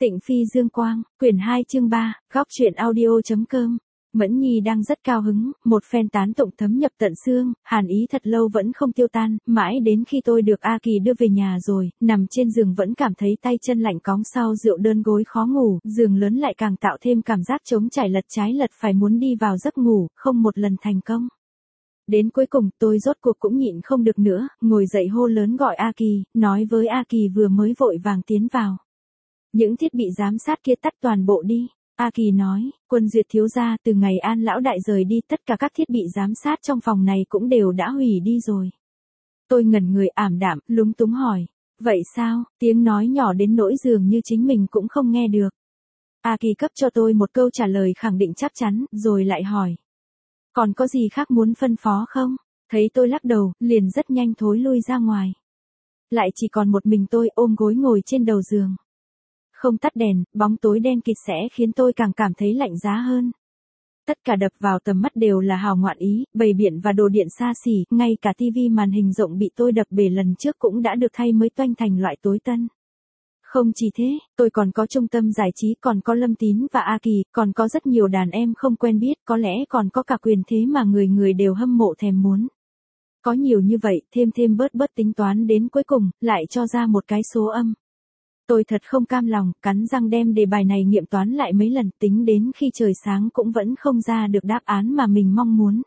Tịnh Phi Dương Quang, quyển 2 chương 3, góc truyện audio.com. Mẫn Nhi đang rất cao hứng, một phen tán tụng thấm nhập tận xương, hàn ý thật lâu vẫn không tiêu tan, mãi đến khi tôi được A Kỳ đưa về nhà rồi, nằm trên giường vẫn cảm thấy tay chân lạnh cóng sau rượu đơn gối khó ngủ, giường lớn lại càng tạo thêm cảm giác trống trải lật trái lật phải muốn đi vào giấc ngủ, không một lần thành công. Đến cuối cùng tôi rốt cuộc cũng nhịn không được nữa, ngồi dậy hô lớn gọi A Kỳ, nói với A Kỳ vừa mới vội vàng tiến vào. Những thiết bị giám sát kia tắt toàn bộ đi. A Kỳ nói, Quân Duyệt thiếu gia, từ ngày An lão đại rời đi tất cả các thiết bị giám sát trong phòng này cũng đều đã hủy đi rồi. Tôi ngẩn người ảm đạm, lúng túng hỏi, vậy sao, tiếng nói nhỏ đến nỗi dường như chính mình cũng không nghe được. A Kỳ cấp cho tôi một câu trả lời khẳng định chắc chắn, rồi lại hỏi. Còn có gì khác muốn phân phó không? Thấy tôi lắc đầu, liền rất nhanh thối lui ra ngoài. Lại chỉ còn một mình tôi ôm gối ngồi trên đầu giường. Không tắt đèn, bóng tối đen kịt sẽ khiến tôi càng cảm thấy lạnh giá hơn. Tất cả đập vào tầm mắt đều là hào ngoạn ý, bày biện và đồ điện xa xỉ, ngay cả tivi màn hình rộng bị tôi đập bể lần trước cũng đã được thay mới toanh thành loại tối tân. Không chỉ thế, tôi còn có trung tâm giải trí, còn có Lâm Tín và A Kỳ, còn có rất nhiều đàn em không quen biết, có lẽ còn có cả quyền thế mà người người đều hâm mộ thèm muốn. Có nhiều như vậy, thêm bớt tính toán đến cuối cùng, lại cho ra một cái số âm. Tôi thật không cam lòng, cắn răng đem đề bài này nghiệm toán lại mấy lần, tính đến khi trời sáng cũng vẫn không ra được đáp án mà mình mong muốn.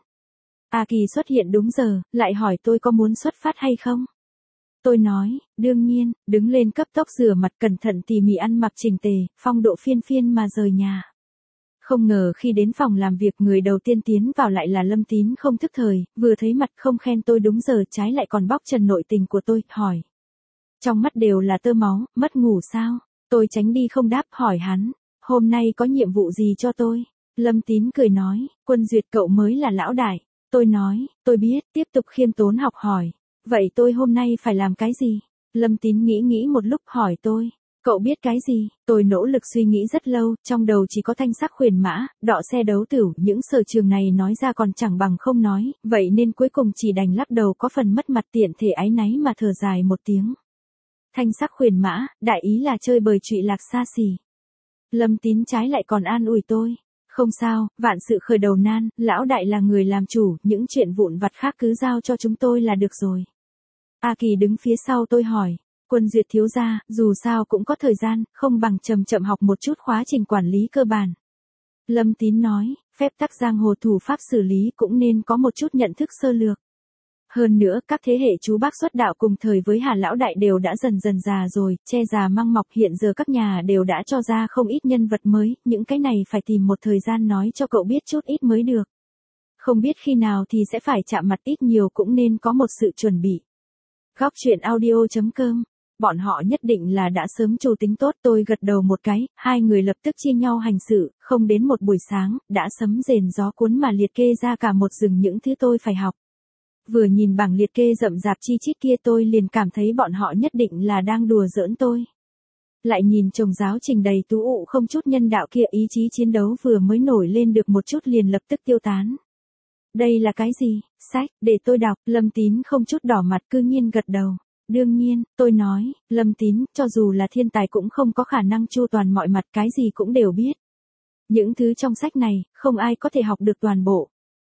A Kỳ xuất hiện đúng giờ, lại hỏi tôi có muốn xuất phát hay không. Tôi nói, đương nhiên, đứng lên cấp tốc rửa mặt cẩn thận tỉ mỉ ăn mặc chỉnh tề, phong độ phiên mà rời nhà. Không ngờ khi đến phòng làm việc người đầu tiên tiến vào lại là Lâm Tín không thức thời, vừa thấy mặt không khen tôi đúng giờ trái lại còn bóc trần nội tình của tôi, hỏi. Trong mắt đều là tơ máu, mất ngủ sao? Tôi tránh đi không đáp hỏi hắn, hôm nay có nhiệm vụ gì cho tôi? Lâm Tín cười nói, Quân Duyệt cậu mới là lão đại. Tôi nói, tôi biết, tiếp tục khiêm tốn học hỏi. Vậy tôi hôm nay phải làm cái gì? Lâm Tín nghĩ một lúc hỏi tôi, cậu biết cái gì? Tôi nỗ lực suy nghĩ rất lâu, trong đầu chỉ có thanh sắc huyền mã, đọ xe đấu tửu, những sở trường này nói ra còn chẳng bằng không nói, vậy nên cuối cùng chỉ đành lắc đầu có phần mất mặt tiện thể áy náy mà thở dài một tiếng. Thanh sắc huyền mã, đại ý là chơi bời trụy lạc xa xỉ. Lâm Tín trái lại còn an ủi tôi. Không sao, vạn sự khởi đầu nan, lão đại là người làm chủ, những chuyện vụn vặt khác cứ giao cho chúng tôi là được rồi. A Kỳ đứng phía sau tôi hỏi, Quân Duyệt thiếu gia, dù sao cũng có thời gian, không bằng chậm học một chút khóa trình quản lý cơ bản. Lâm Tín nói, phép tắc giang hồ thủ pháp xử lý cũng nên có một chút nhận thức sơ lược. Hơn nữa, các thế hệ chú bác xuất đạo cùng thời với Hà lão đại đều đã dần già rồi, che già măng mọc, hiện giờ các nhà đều đã cho ra không ít nhân vật mới, những cái này phải tìm một thời gian nói cho cậu biết chút ít mới được. Không biết khi nào thì sẽ phải chạm mặt, ít nhiều cũng nên có một sự chuẩn bị. Góc truyện audio.com. Bọn họ nhất định là đã sớm chủ tính tốt. Tôi gật đầu một cái, hai người lập tức chia nhau hành sự, không đến một buổi sáng, đã sấm rền gió cuốn mà liệt kê ra cả một rừng những thứ tôi phải học. Vừa nhìn bảng liệt kê rậm rạp chi chít kia tôi liền cảm thấy bọn họ nhất định là đang đùa giỡn tôi. Lại nhìn chồng giáo trình đầy tú ụ không chút nhân đạo kia, ý chí chiến đấu vừa mới nổi lên được một chút liền lập tức tiêu tán. Đây là cái gì? Sách, để tôi đọc. Lâm Tín không chút đỏ mặt cư nhiên gật đầu. Đương nhiên, tôi nói, Lâm Tín, cho dù là thiên tài cũng không có khả năng chu toàn mọi mặt, cái gì cũng đều biết. Những thứ trong sách này, không ai có thể học được toàn bộ.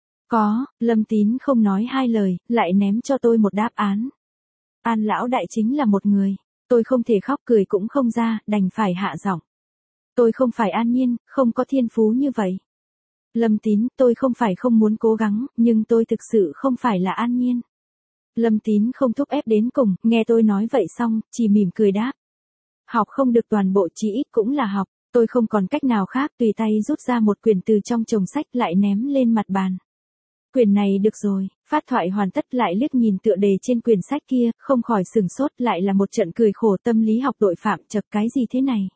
Có, Lâm Tín không nói hai lời, lại ném cho tôi một đáp án. An lão đại chính là một người. Tôi không thể khóc cười cũng không ra, đành phải hạ giọng. Tôi không phải An Nhiên, không có thiên phú như vậy. Lâm Tín, tôi không phải không muốn cố gắng, nhưng tôi thực sự không phải là An Nhiên. Lâm Tín không thúc ép đến cùng, nghe tôi nói vậy xong, chỉ mỉm cười đáp. Học không được toàn bộ chỉ ít cũng là học, tôi không còn cách nào khác, tùy tay rút ra một quyển từ trong chồng sách lại ném lên mặt bàn. Quyển này được rồi, phát thoại hoàn tất lại liếc nhìn tựa đề trên quyển sách kia, không khỏi sửng sốt, lại là một trận cười khổ tâm lý học tội phạm, chật cái gì thế này.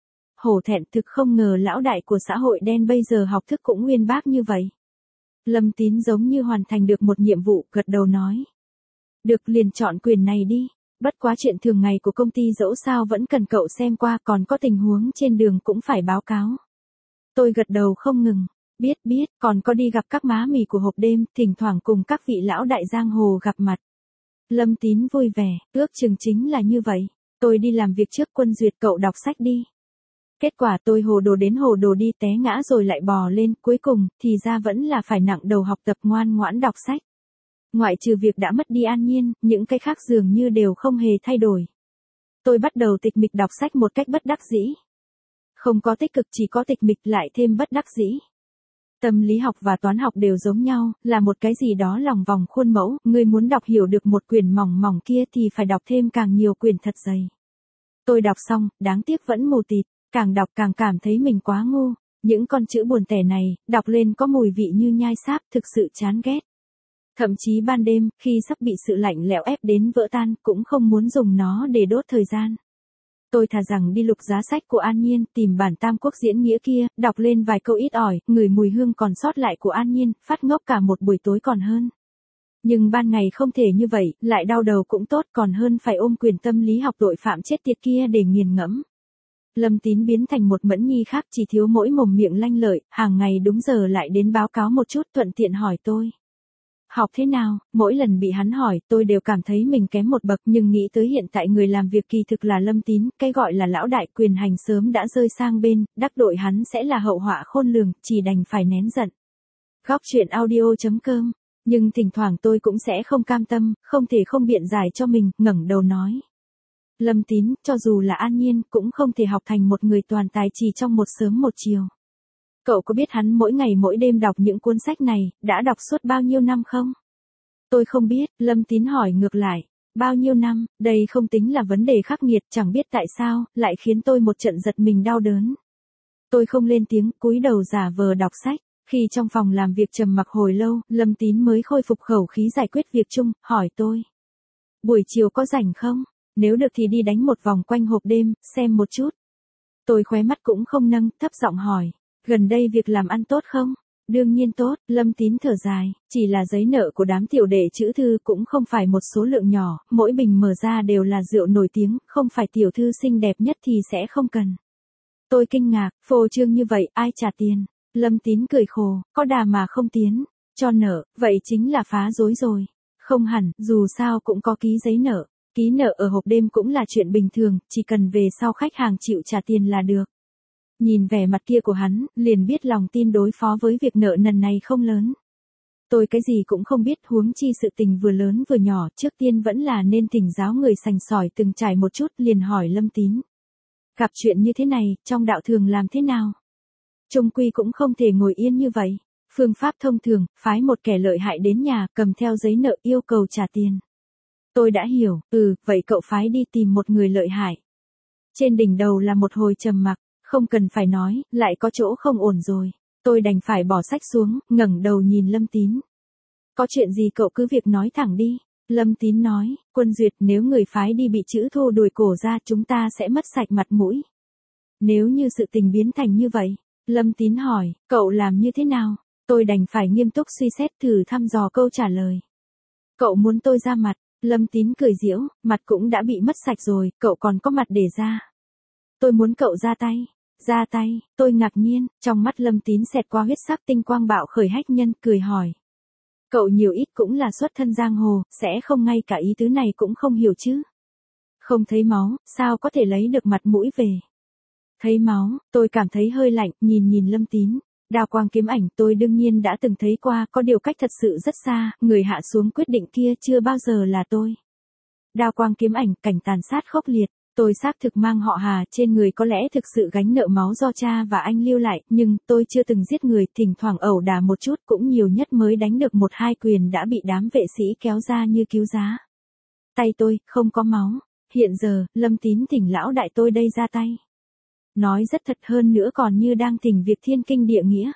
Hổ thẹn, thực không ngờ lão đại của xã hội đen bây giờ học thức cũng uyên bác như vậy. Lâm Tín giống như hoàn thành được một nhiệm vụ, gật đầu nói. Được, liền chọn quyển này đi, bất quá chuyện thường ngày của công ty dẫu sao vẫn cần cậu xem qua, còn có tình huống trên đường cũng phải báo cáo. Tôi gật đầu không ngừng. Biết, còn có đi gặp các má mì của hộp đêm, thỉnh thoảng cùng các vị lão đại giang hồ gặp mặt. Lâm Tín vui vẻ, ước chừng chính là như vậy. Tôi đi làm việc trước, Quân Duyệt cậu đọc sách đi. Kết quả tôi hồ đồ đến hồ đồ đi té ngã rồi lại bò lên, cuối cùng thì ra vẫn là phải nặng đầu học tập ngoan ngoãn đọc sách. Ngoại trừ việc đã mất đi An Nhiên, những cái khác dường như đều không hề thay đổi. Tôi bắt đầu tịch mịch đọc sách một cách bất đắc dĩ. Không có tích cực, chỉ có tịch mịch lại thêm bất đắc dĩ. Tâm lý học và toán học đều giống nhau, là một cái gì đó lòng vòng khuôn mẫu, người muốn đọc hiểu được một quyển mỏng mỏng kia thì phải đọc thêm càng nhiều quyển thật dày. Tôi đọc xong, đáng tiếc vẫn mù tịt, càng đọc càng cảm thấy mình quá ngu. Những con chữ buồn tẻ này, đọc lên có mùi vị như nhai sáp, thực sự chán ghét. Thậm chí ban đêm, khi sắp bị sự lạnh lẽo ép đến vỡ tan, cũng không muốn dùng nó để đốt thời gian. Tôi thà rằng đi lục giá sách của An Nhiên, tìm bản Tam Quốc diễn nghĩa kia, đọc lên vài câu ít ỏi, ngửi mùi hương còn sót lại của An Nhiên, phát ngốc cả một buổi tối còn hơn. Nhưng ban ngày không thể như vậy, lại đau đầu cũng tốt, còn hơn phải ôm quyền tâm lý học tội phạm chết tiệt kia để nghiền ngẫm. Lâm Tín biến thành một Mẫn Nhi khác, chỉ thiếu mỗi mồm miệng lanh lợi, hàng ngày đúng giờ lại đến báo cáo một chút, thuận tiện hỏi tôi. Học thế nào? Mỗi lần bị hắn hỏi, tôi đều cảm thấy mình kém một bậc, nhưng nghĩ tới hiện tại người làm việc kỳ thực là Lâm Tín, cái gọi là lão đại quyền hành sớm đã rơi sang bên, đắc tội hắn sẽ là hậu họa khôn lường, chỉ đành phải nén giận. Góc truyện audio.com. Nhưng thỉnh thoảng tôi cũng sẽ không cam tâm, không thể không biện giải cho mình, ngẩng đầu nói. Lâm Tín, cho dù là An Nhiên, cũng không thể học thành một người toàn tài chỉ trong một sớm một chiều. Cậu có biết hắn mỗi ngày mỗi đêm đọc những cuốn sách này, đã đọc suốt bao nhiêu năm không? Tôi không biết, Lâm Tín hỏi ngược lại. Bao nhiêu năm, đây không tính là vấn đề khắc nghiệt, chẳng biết tại sao, lại khiến tôi một trận giật mình đau đớn. Tôi không lên tiếng, cúi đầu giả vờ đọc sách. Khi trong phòng làm việc trầm mặc hồi lâu, Lâm Tín mới khôi phục khẩu khí giải quyết việc chung, hỏi tôi. Buổi chiều có rảnh không? Nếu được thì đi đánh một vòng quanh hộp đêm, xem một chút. Tôi khóe mắt cũng không nâng, thấp giọng hỏi. Gần đây việc làm ăn tốt không? Đương nhiên tốt, Lâm Tín thở dài, chỉ là giấy nợ của đám tiểu đệ chữ thư cũng không phải một số lượng nhỏ, mỗi bình mở ra đều là rượu nổi tiếng, không phải tiểu thư xinh đẹp nhất thì sẽ không cần. Tôi kinh ngạc, phô trương như vậy, ai trả tiền? Lâm Tín cười khổ, có đà mà không tiến, cho nợ, vậy chính là phá rối rồi. Không hẳn, dù sao cũng có ký giấy nợ, ký nợ ở hộp đêm cũng là chuyện bình thường, chỉ cần về sau khách hàng chịu trả tiền là được. Nhìn vẻ mặt kia của hắn, liền biết lòng tin đối phó với việc nợ nần này không lớn. Tôi cái gì cũng không biết, huống chi sự tình vừa lớn vừa nhỏ, trước tiên vẫn là nên thỉnh giáo người sành sỏi từng trải một chút, liền hỏi Lâm Tín. Gặp chuyện như thế này, trong đạo thường làm thế nào? Chung quy cũng không thể ngồi yên như vậy. Phương pháp thông thường, phái một kẻ lợi hại đến nhà, cầm theo giấy nợ yêu cầu trả tiền. Tôi đã hiểu, vậy cậu phái đi tìm một người lợi hại. Trên đỉnh đầu là một hồi trầm mặc, không cần phải nói, lại có chỗ không ổn rồi. Tôi đành phải bỏ sách xuống, ngẩng đầu nhìn Lâm Tín. Có chuyện gì cậu cứ việc nói thẳng đi. Lâm Tín nói, Quân Duyệt, nếu người phái đi bị chữ thô đuổi cổ ra chúng ta sẽ mất sạch mặt mũi. Nếu như sự tình biến thành như vậy, Lâm Tín hỏi, cậu làm như thế nào? Tôi đành phải nghiêm túc suy xét thử thăm dò câu trả lời. Cậu muốn tôi ra mặt? Lâm Tín cười giễu, mặt cũng đã bị mất sạch rồi, cậu còn có mặt để ra. Tôi muốn cậu ra tay. Ra tay, tôi ngạc nhiên, trong mắt Lâm Tín xẹt qua huyết sắc tinh quang bạo khởi hách nhân, cười hỏi. Cậu nhiều ít cũng là xuất thân giang hồ, sẽ không ngay cả ý tứ này cũng không hiểu chứ. Không thấy máu, sao có thể lấy được mặt mũi về. Thấy máu, tôi cảm thấy hơi lạnh, nhìn Lâm Tín. Đao quang kiếm ảnh tôi đương nhiên đã từng thấy qua, có điều cách thật sự rất xa, người hạ xuống quyết định kia chưa bao giờ là tôi. Đao quang kiếm ảnh, cảnh tàn sát khốc liệt. Tôi xác thực mang họ Hà, trên người có lẽ thực sự gánh nợ máu do cha và anh lưu lại, nhưng tôi chưa từng giết người, thỉnh thoảng ẩu đả một chút, cũng nhiều nhất mới đánh được một hai quyền đã bị đám vệ sĩ kéo ra như cứu giá. Tay tôi, không có máu. Hiện giờ, Lâm Tín thỉnh lão đại tôi đây ra tay. Nói rất thật, hơn nữa còn như đang thỉnh việc thiên kinh địa nghĩa.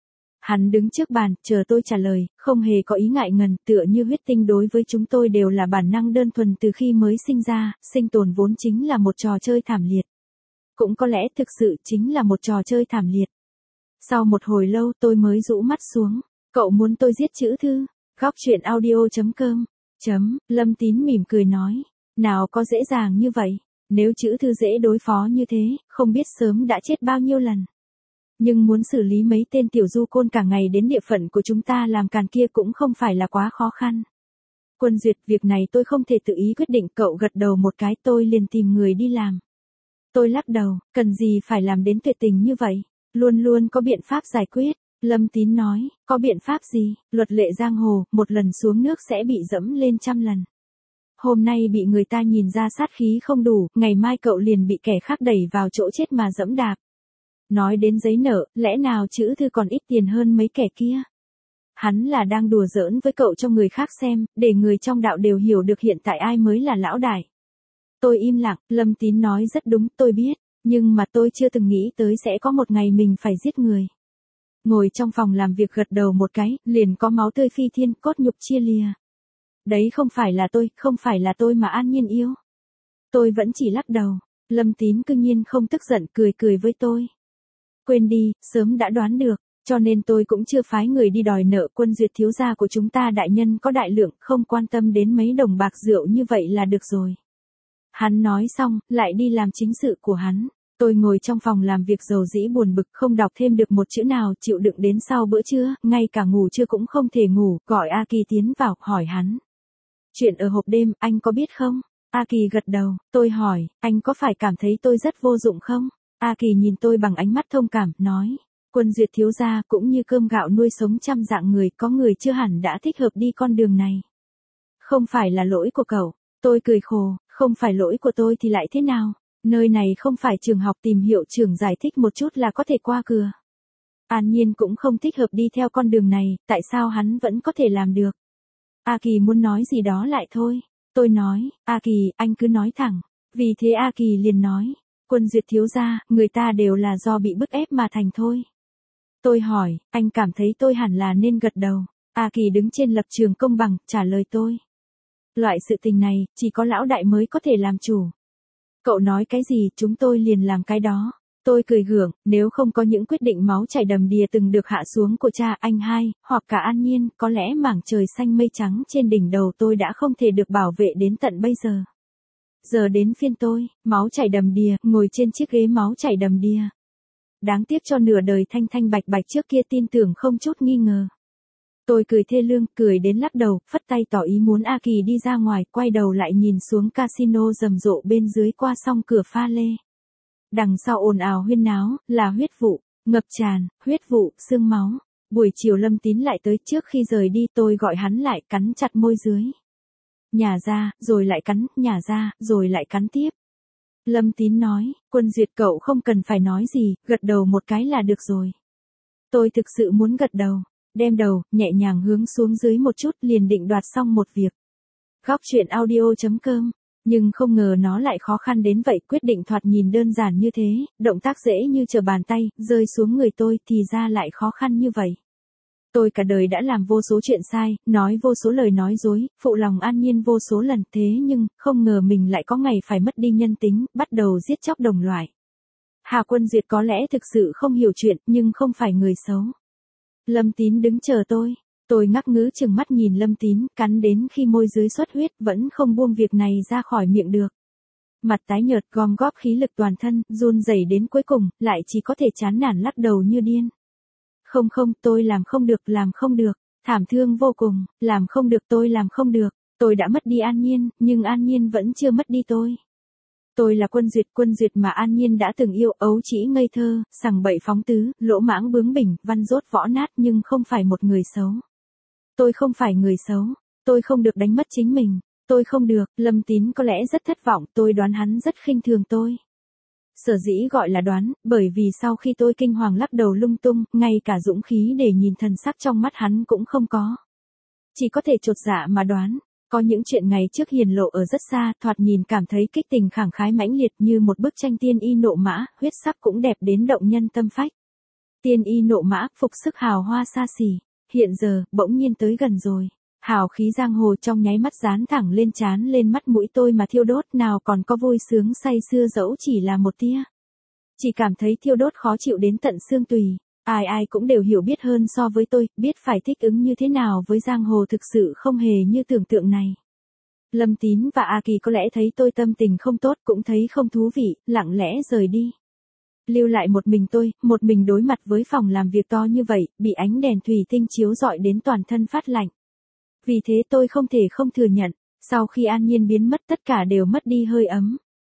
Hắn đứng trước bàn, chờ tôi trả lời, không hề có ý ngại ngần, tựa như huyết tinh đối với chúng tôi đều là bản năng đơn thuần từ khi mới sinh ra, sinh tồn vốn chính là một trò chơi thảm liệt. Cũng có lẽ thực sự chính là một trò chơi thảm liệt. Sau một hồi lâu tôi mới rũ mắt xuống, cậu muốn tôi giết chữ thư? Góc truyện audio.com. Lâm Tín mỉm cười nói, nào có dễ dàng như vậy, nếu chữ thư dễ đối phó như thế, không biết sớm đã chết bao nhiêu lần. Nhưng muốn xử lý mấy tên tiểu du côn cả ngày đến địa phận của chúng ta làm càn kia cũng không phải là quá khó khăn. Quân Duyệt, việc này tôi không thể tự ý quyết định, cậu gật đầu một cái, tôi liền tìm người đi làm. Tôi lắc đầu, cần gì phải làm đến tuyệt tình như vậy, luôn luôn có biện pháp giải quyết. Lâm Tín nói, có biện pháp gì, luật lệ giang hồ, một lần xuống nước sẽ bị dẫm lên 100 lần. Hôm nay bị người ta nhìn ra sát khí không đủ, ngày mai cậu liền bị kẻ khác đẩy vào chỗ chết mà dẫm đạp. Nói đến giấy nợ, lẽ nào chữ thư còn ít tiền hơn mấy kẻ kia? Hắn là đang đùa giỡn với cậu cho người khác xem, để người trong đạo đều hiểu được hiện tại ai mới là lão đại. Tôi im lặng, Lâm Tín nói rất đúng, tôi biết, nhưng mà tôi chưa từng nghĩ tới sẽ có một ngày mình phải giết người. Ngồi trong phòng làm việc gật đầu một cái, liền có máu tươi phi thiên, cốt nhục chia lìa. Đấy không phải là tôi mà An Nhiên yêu. Tôi vẫn chỉ lắc đầu, Lâm Tín cương nhiên không tức giận, cười với tôi. Quên đi, sớm đã đoán được, cho nên tôi cũng chưa phái người đi đòi nợ. Quân Duyệt thiếu gia của chúng ta đại nhân có đại lượng, không quan tâm đến mấy đồng bạc rượu như vậy là được rồi. Hắn nói xong, lại đi làm chính sự của hắn. Tôi ngồi trong phòng làm việc dầu dĩ buồn bực, không đọc thêm được một chữ nào, chịu đựng đến sau bữa trưa, ngay cả ngủ trưa cũng không thể ngủ, gọi A Kỳ tiến vào, hỏi hắn. Chuyện ở hộp đêm, anh có biết không? A Kỳ gật đầu, tôi hỏi, anh có phải cảm thấy tôi rất vô dụng không? A Kỳ nhìn tôi bằng ánh mắt thông cảm, nói. Quân Duyệt thiếu gia cũng như cơm gạo nuôi sống trăm dạng người, có người chưa hẳn đã thích hợp đi con đường này. Không phải là lỗi của cậu, tôi cười khổ, không phải lỗi của tôi thì lại thế nào? Nơi này không phải trường học, tìm hiệu trưởng giải thích một chút là có thể qua cửa. An Nhiên cũng không thích hợp đi theo con đường này, tại sao hắn vẫn có thể làm được? A Kỳ muốn nói gì đó lại thôi. Tôi nói, A Kỳ, anh cứ nói thẳng. Vì thế A Kỳ liền nói, Quân Duyệt thiếu gia, người ta đều là do bị bức ép mà thành thôi. Tôi hỏi, anh cảm thấy tôi hẳn là nên gật đầu. A Kỳ đứng trên lập trường công bằng, trả lời tôi. Loại sự tình này, chỉ có lão đại mới có thể làm chủ. Cậu nói cái gì, chúng tôi liền làm cái đó. Tôi cười gượng, nếu không có những quyết định máu chảy đầm đìa từng được hạ xuống của cha anh hai, hoặc cả An Nhiên, có lẽ mảng trời xanh mây trắng trên đỉnh đầu tôi đã không thể được bảo vệ đến tận bây giờ. Giờ đến phiên tôi, máu chảy đầm đìa, ngồi trên chiếc ghế máu chảy đầm đìa. Đáng tiếc cho nửa đời thanh thanh bạch bạch trước kia tin tưởng không chút nghi ngờ. Tôi cười thê lương, cười đến lắc đầu, phất tay tỏ ý muốn A Kỳ đi ra ngoài, quay đầu lại nhìn xuống casino rầm rộ bên dưới qua song cửa pha lê. Đằng sau ồn ào huyên náo, là huyết vụ, ngập tràn, huyết vụ, xương máu. Buổi chiều Lâm Tín lại tới, trước khi rời đi tôi gọi hắn lại, cắn chặt môi dưới. Nhả ra, rồi lại cắn, nhả ra, rồi lại cắn tiếp. Lâm Tín nói, Quân Duyệt cậu không cần phải nói gì, gật đầu một cái là được rồi. Tôi thực sự muốn gật đầu, đem đầu, nhẹ nhàng hướng xuống dưới một chút, liền định đoạt xong một việc. Góc truyện audio.com. Nhưng không ngờ nó lại khó khăn đến vậy, quyết định thoạt nhìn đơn giản như thế, động tác dễ như trở bàn tay, rơi xuống người tôi thì ra lại khó khăn như vậy. Tôi cả đời đã làm vô số chuyện sai, nói vô số lời nói dối, phụ lòng An Nhiên vô số lần, thế nhưng, không ngờ mình lại có ngày phải mất đi nhân tính, bắt đầu giết chóc đồng loại. Hà Quân Duyệt có lẽ thực sự không hiểu chuyện, nhưng không phải người xấu. Lâm Tín đứng chờ tôi. Tôi ngắc ngứ chừng mắt nhìn Lâm Tín, cắn đến khi môi dưới xuất huyết, vẫn không buông việc này ra khỏi miệng được. Mặt tái nhợt, gom góp khí lực toàn thân, run rẩy đến cuối cùng, lại chỉ có thể chán nản lắc đầu như điên. Không, tôi làm không được, thảm thương vô cùng, làm không được, tôi làm không được. Tôi đã mất đi An Nhiên, nhưng An Nhiên vẫn chưa mất đi tôi. Tôi là Quân Duyệt mà An Nhiên đã từng yêu, ấu trĩ ngây thơ, sằng bậy phóng tứ, lỗ mãng bướng bỉnh, văn dốt võ nát, nhưng không phải một người xấu. Tôi không phải người xấu, tôi không được đánh mất chính mình, tôi không được. Lâm Tín có lẽ rất thất vọng, tôi đoán hắn rất khinh thường tôi. Sở dĩ gọi là đoán, bởi vì sau khi tôi kinh hoàng lắc đầu lung tung, ngay cả dũng khí để nhìn thần sắc trong mắt hắn cũng không có. Chỉ có thể chột dạ mà đoán. Có những chuyện ngày trước hiển lộ ở rất xa, thoạt nhìn cảm thấy kích tình khẳng khái mãnh liệt như một bức tranh tiên y nộ mã, huyết sắc cũng đẹp đến động nhân tâm phách. Tiên y nộ mã, phục sức hào hoa xa xỉ, hiện giờ, bỗng nhiên tới gần rồi. Hào khí giang hồ trong nháy mắt dán thẳng lên trán lên mắt mũi tôi mà thiêu đốt, nào còn có vui sướng say sưa dẫu chỉ là một tia. Chỉ cảm thấy thiêu đốt khó chịu đến tận xương tùy. Ai cũng đều hiểu biết hơn so với tôi, biết phải thích ứng như thế nào với giang hồ, thực sự không hề như tưởng tượng này. Lâm Tín và A Kỳ có lẽ thấy tôi tâm tình không tốt, cũng thấy không thú vị, lặng lẽ rời đi. Lưu lại một mình tôi, một mình đối mặt với phòng làm việc to như vậy, bị ánh đèn thủy tinh chiếu rọi đến toàn thân phát lạnh. Vì thế tôi không thể không thừa nhận, sau khi An Nhiên biến mất tất cả đều mất đi hơi ấm.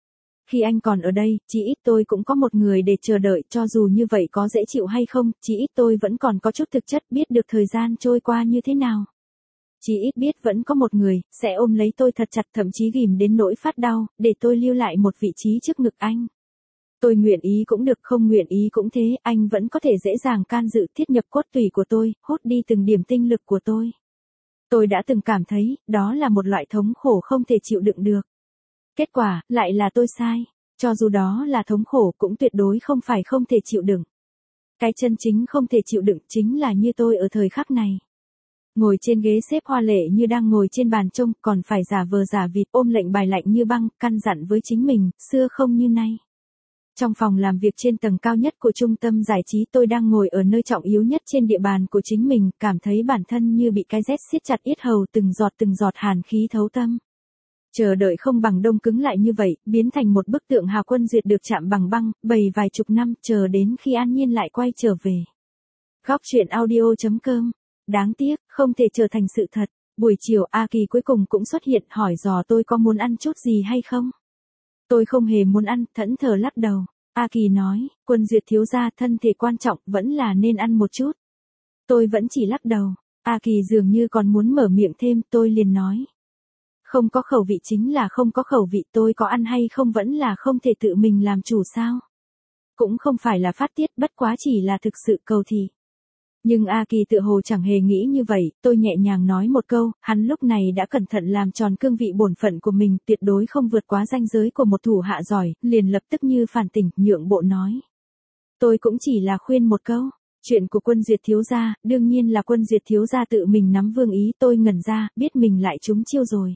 Khi anh còn ở đây, chỉ ít tôi cũng có một người để chờ đợi, cho dù như vậy có dễ chịu hay không, chỉ ít tôi vẫn còn có chút thực chất biết được thời gian trôi qua như thế nào. Chỉ ít biết vẫn có một người, sẽ ôm lấy tôi thật chặt thậm chí ghìm đến nỗi phát đau, để tôi lưu lại một vị trí trước ngực anh. Tôi nguyện ý cũng được không nguyện ý cũng thế, anh vẫn có thể dễ dàng can dự thiết nhập cốt tủy của tôi, hút đi từng điểm tinh lực của tôi. Tôi đã từng cảm thấy, đó là một loại thống khổ không thể chịu đựng được. Kết quả, lại là tôi sai. Cho dù đó là thống khổ cũng tuyệt đối không phải không thể chịu đựng. Cái chân chính không thể chịu đựng chính là như tôi ở thời khắc này. Ngồi trên ghế xếp hoa lệ như đang ngồi trên bàn trông, còn phải giả vờ giả vịt ôm lệnh bài lạnh như băng, căn dặn với chính mình, xưa không như nay. Trong phòng làm việc trên tầng cao nhất của trung tâm giải trí, tôi đang ngồi ở nơi trọng yếu nhất trên địa bàn của chính mình, cảm thấy bản thân như bị cái rét siết chặt yết hầu, từng giọt hàn khí thấu tâm. Chờ đợi không bằng đông cứng lại như vậy, biến thành một bức tượng Hà Quân Duyệt được chạm bằng băng, bày vài chục năm, chờ đến khi An Nhiên lại quay trở về. Góc truyện audio.com. Đáng tiếc, không thể trở thành sự thật. Buổi chiều A Kỳ cuối cùng cũng xuất hiện, hỏi dò tôi có muốn ăn chút gì hay không. Tôi không hề muốn ăn, thẫn thờ lắc đầu. A Kỳ nói, Quân Duyệt thiếu gia, thân thể quan trọng, vẫn là nên ăn một chút. Tôi vẫn chỉ lắc đầu. A Kỳ dường như còn muốn mở miệng thêm, tôi liền nói. Không có khẩu vị chính là không có khẩu vị, tôi có ăn hay không vẫn là không thể tự mình làm chủ sao. Cũng không phải là phát tiết, bất quá chỉ là thực sự cầu thị. Nhưng A Kỳ tựa hồ chẳng hề nghĩ như vậy, tôi nhẹ nhàng nói một câu, hắn lúc này đã cẩn thận làm tròn cương vị bổn phận của mình, tuyệt đối không vượt quá ranh giới của một thủ hạ giỏi, liền lập tức như phản tỉnh, nhượng bộ nói. Tôi cũng chỉ là khuyên một câu, chuyện của Quân Duyệt thiếu gia, đương nhiên là Quân Duyệt thiếu gia tự mình nắm vương ý, tôi ngẩn ra, biết mình lại trúng chiêu rồi.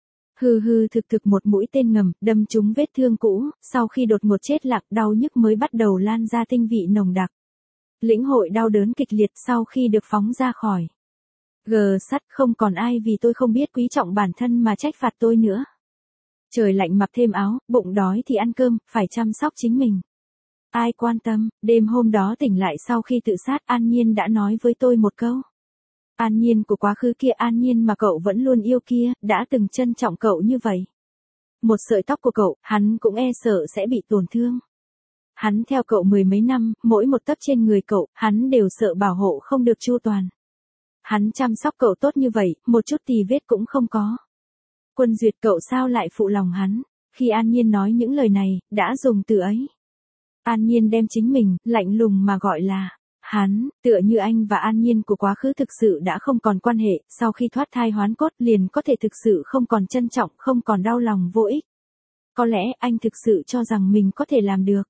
Thực một mũi tên ngầm, đâm trúng vết thương cũ, sau khi đột ngột chết lặng, đau nhức mới bắt đầu lan ra tinh vị nồng đặc. Lĩnh hội đau đớn kịch liệt sau khi được phóng ra khỏi sắt, không còn ai vì tôi không biết quý trọng bản thân mà trách phạt tôi nữa. Trời lạnh mặc thêm áo, bụng đói thì ăn cơm, phải chăm sóc chính mình. Ai quan tâm, đêm hôm đó tỉnh lại sau khi tự sát, An Nhiên đã nói với tôi một câu. An Nhiên của quá khứ kia, An Nhiên mà cậu vẫn luôn yêu kia, đã từng trân trọng cậu như vậy. Một sợi tóc của cậu, hắn cũng e sợ sẽ bị tổn thương. Hắn theo cậu mười mấy năm, mỗi một tấc trên người cậu, hắn đều sợ bảo hộ không được chu toàn. Hắn chăm sóc cậu tốt như vậy, một chút tì vết cũng không có. Quân Duyệt cậu sao lại phụ lòng hắn, khi An Nhiên nói những lời này, đã dùng từ ấy. An Nhiên đem chính mình, lạnh lùng mà gọi là, hắn, tựa như anh và An Nhiên của quá khứ thực sự đã không còn quan hệ, sau khi thoát thai hoán cốt liền có thể thực sự không còn trân trọng, không còn đau lòng vô ích. Có lẽ anh thực sự cho rằng mình có thể làm được.